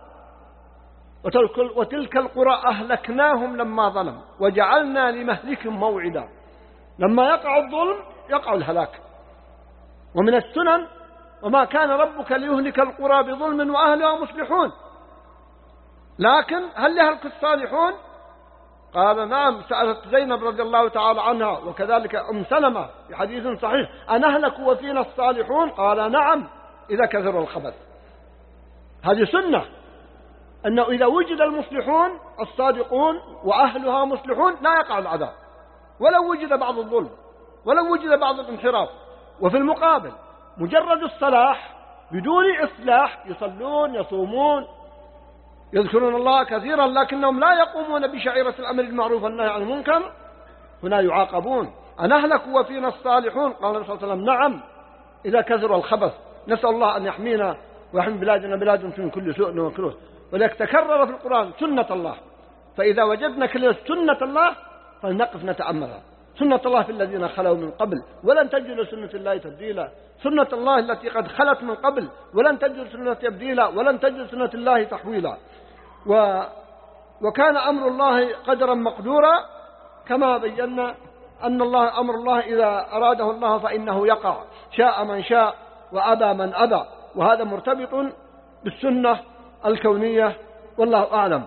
وتلك القرى أهلكناهم لما ظلم وجعلنا لمهلكهم موعدا. لما يقع الظلم يقع الهلاك. ومن السنن وما كان ربك ليهلك القرى بظلم وأهلها مصلحون. لكن هل يهلك الصالحون؟ قال نعم. سألت زينب رضي الله تعالى عنها وكذلك أم سلمة في حديث صحيح أنهلك وفينا الصالحون؟ قال نعم إذا كثر الخبث. هذه سنة، أنه إذا وجد المصلحون الصادقون وأهلها مصلحون لا يقع العذاب ولو وجد بعض الظلم ولو وجد بعض الانحراف. وفي المقابل مجرد الصلاح بدون إصلاح يصلون يصومون يذكرون الله كثيرا لكنهم لا يقومون بشعيرة الأمر بالمعروف والنهي عن المنكر، هنا يعاقبون. أنهلك وفينا الصالحون؟ قال النبي صلى الله عليه وسلم نعم إذا كثر الخبث. نسأل الله أن يحمينا ويحمي بلادنا بلاد من كل سوء ومكروه. ولذلك تكرر في القرآن سنة الله. فإذا وجدنا كلمة سنة الله فلنقف نتأملها. سنة الله في الذين خلوا من قبل ولن تجد لسنة الله تبديلا. سنة الله التي قد خلت من قبل ولن تجد سنة تبديلا ولن تجد سنة الله تحويلا. و وكان أمر الله قدرا مقدورا، كما بينا أن الله أمر الله إذا أراده الله فإنه يقع، شاء من شاء وأبى من أبى، وهذا مرتبط بالسنة الكونية والله أعلم.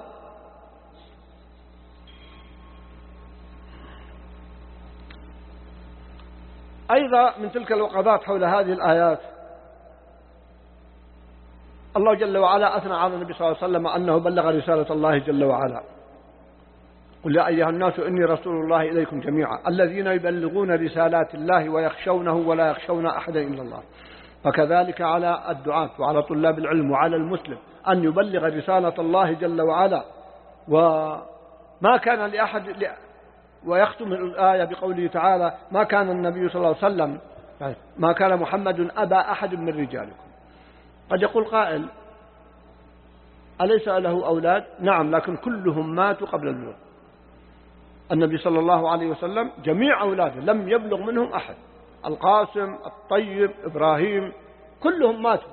أيضا من تلك الوقفات حول هذه الآيات الله جل وعلا أثنى على النبي صلى الله عليه وسلم أنه بلغ رسالة الله جل وعلا. قل يا أيها الناس إني رسول الله إليكم جميعا الذين يبلغون رسالات الله ويخشونه ولا يخشون أحدا إلا الله. فكذلك على الدعاة وعلى طلاب العلم وعلى المسلم أن يبلغ رسالة الله جل وعلا، وما كان لأحد ل... ويختم الآية بقوله تعالى ما كان النبي صلى الله عليه وسلم ما كان محمد أبا أحد من رجالكم. قد يقول قائل أليس له أولاد؟ نعم، لكن كلهم ماتوا قبل البلوغ. النبي صلى الله عليه وسلم جميع أولاده لم يبلغ منهم أحد، القاسم، الطيب، إبراهيم، كلهم ماتوا،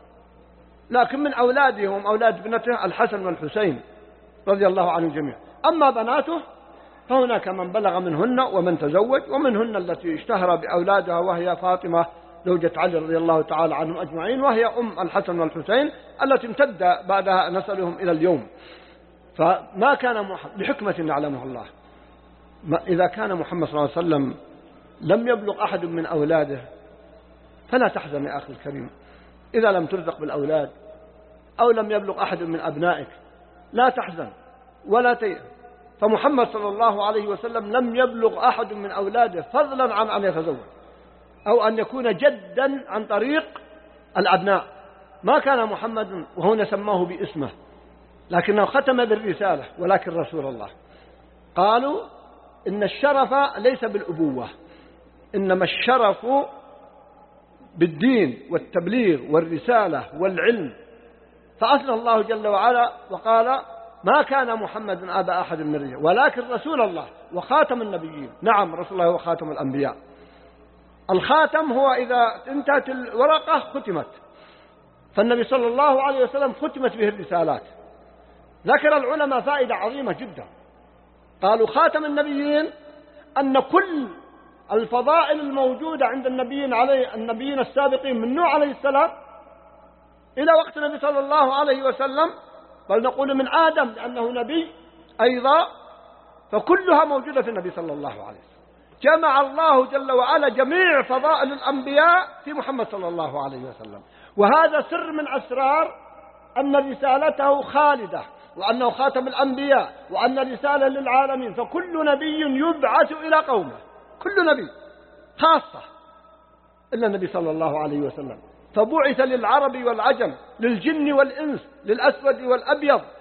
لكن من أولادهم أولاد ابنته الحسن والحسين رضي الله عنهم جميعا. أما بناته فهناك من بلغ منهن ومن تزوج، ومنهن التي اشتهر بأولادها وهي فاطمة زوجة علي رضي الله تعالى عنهم أجمعين، وهي أم الحسن والحسين التي امتد بعدها نسلهم إلى اليوم. فما كان بحكمة يعلمها الله، إذا كان محمد صلى الله عليه وسلم لم يبلغ أحد من أولاده فلا تحزن يا أخي الكريم إذا لم ترزق بالأولاد، أو لم يبلغ أحد من أبنائك لا تحزن ولا تيأس. فمحمد صلى الله عليه وسلم لم يبلغ أحد من أولاده فضلا عن أن يتزوج أو أن يكون جدا عن طريق الأبناء. ما كان محمد وهنا سماه باسمه، لكنه ختم بالرسالة ولكن رسول الله. قالوا إن الشرف ليس بالأبوة، إنما الشرف بالدين والتبليغ والرسالة والعلم. فأثنى الله جل وعلا وقال ما كان محمد أبا أحد من رجال ولكن رسول الله وخاتم النبيين. نعم، رسول الله وخاتم الأنبياء. الخاتم هو إذا انتهت الورقة ختمت، فالنبي صلى الله عليه وسلم ختمت به الرسالات. ذكر العلماء فائدة عظيمة جدا، قالوا خاتم النبيين أن كل الفضائل الموجودة عند النبيين عليه النبيين السابقين من نوح عليه السلام إلى وقت النبي صلى الله عليه وسلم، بل نقول من آدم لأنه نبي أيضا، فكلها موجودة في النبي صلى الله عليه وسلم. جمع الله جل وعلا جميع فضائل الأنبياء في محمد صلى الله عليه وسلم، وهذا سر من أسرار أن رسالته خالدة، وأنه خاتم الأنبياء، وأن رسالة للعالمين. فكل نبي يبعث إلى قومه، كل نبي، خاصة إلا النبي صلى الله عليه وسلم، فبعث للعرب والعجم، للجن والإنس، للأسود والأبيض،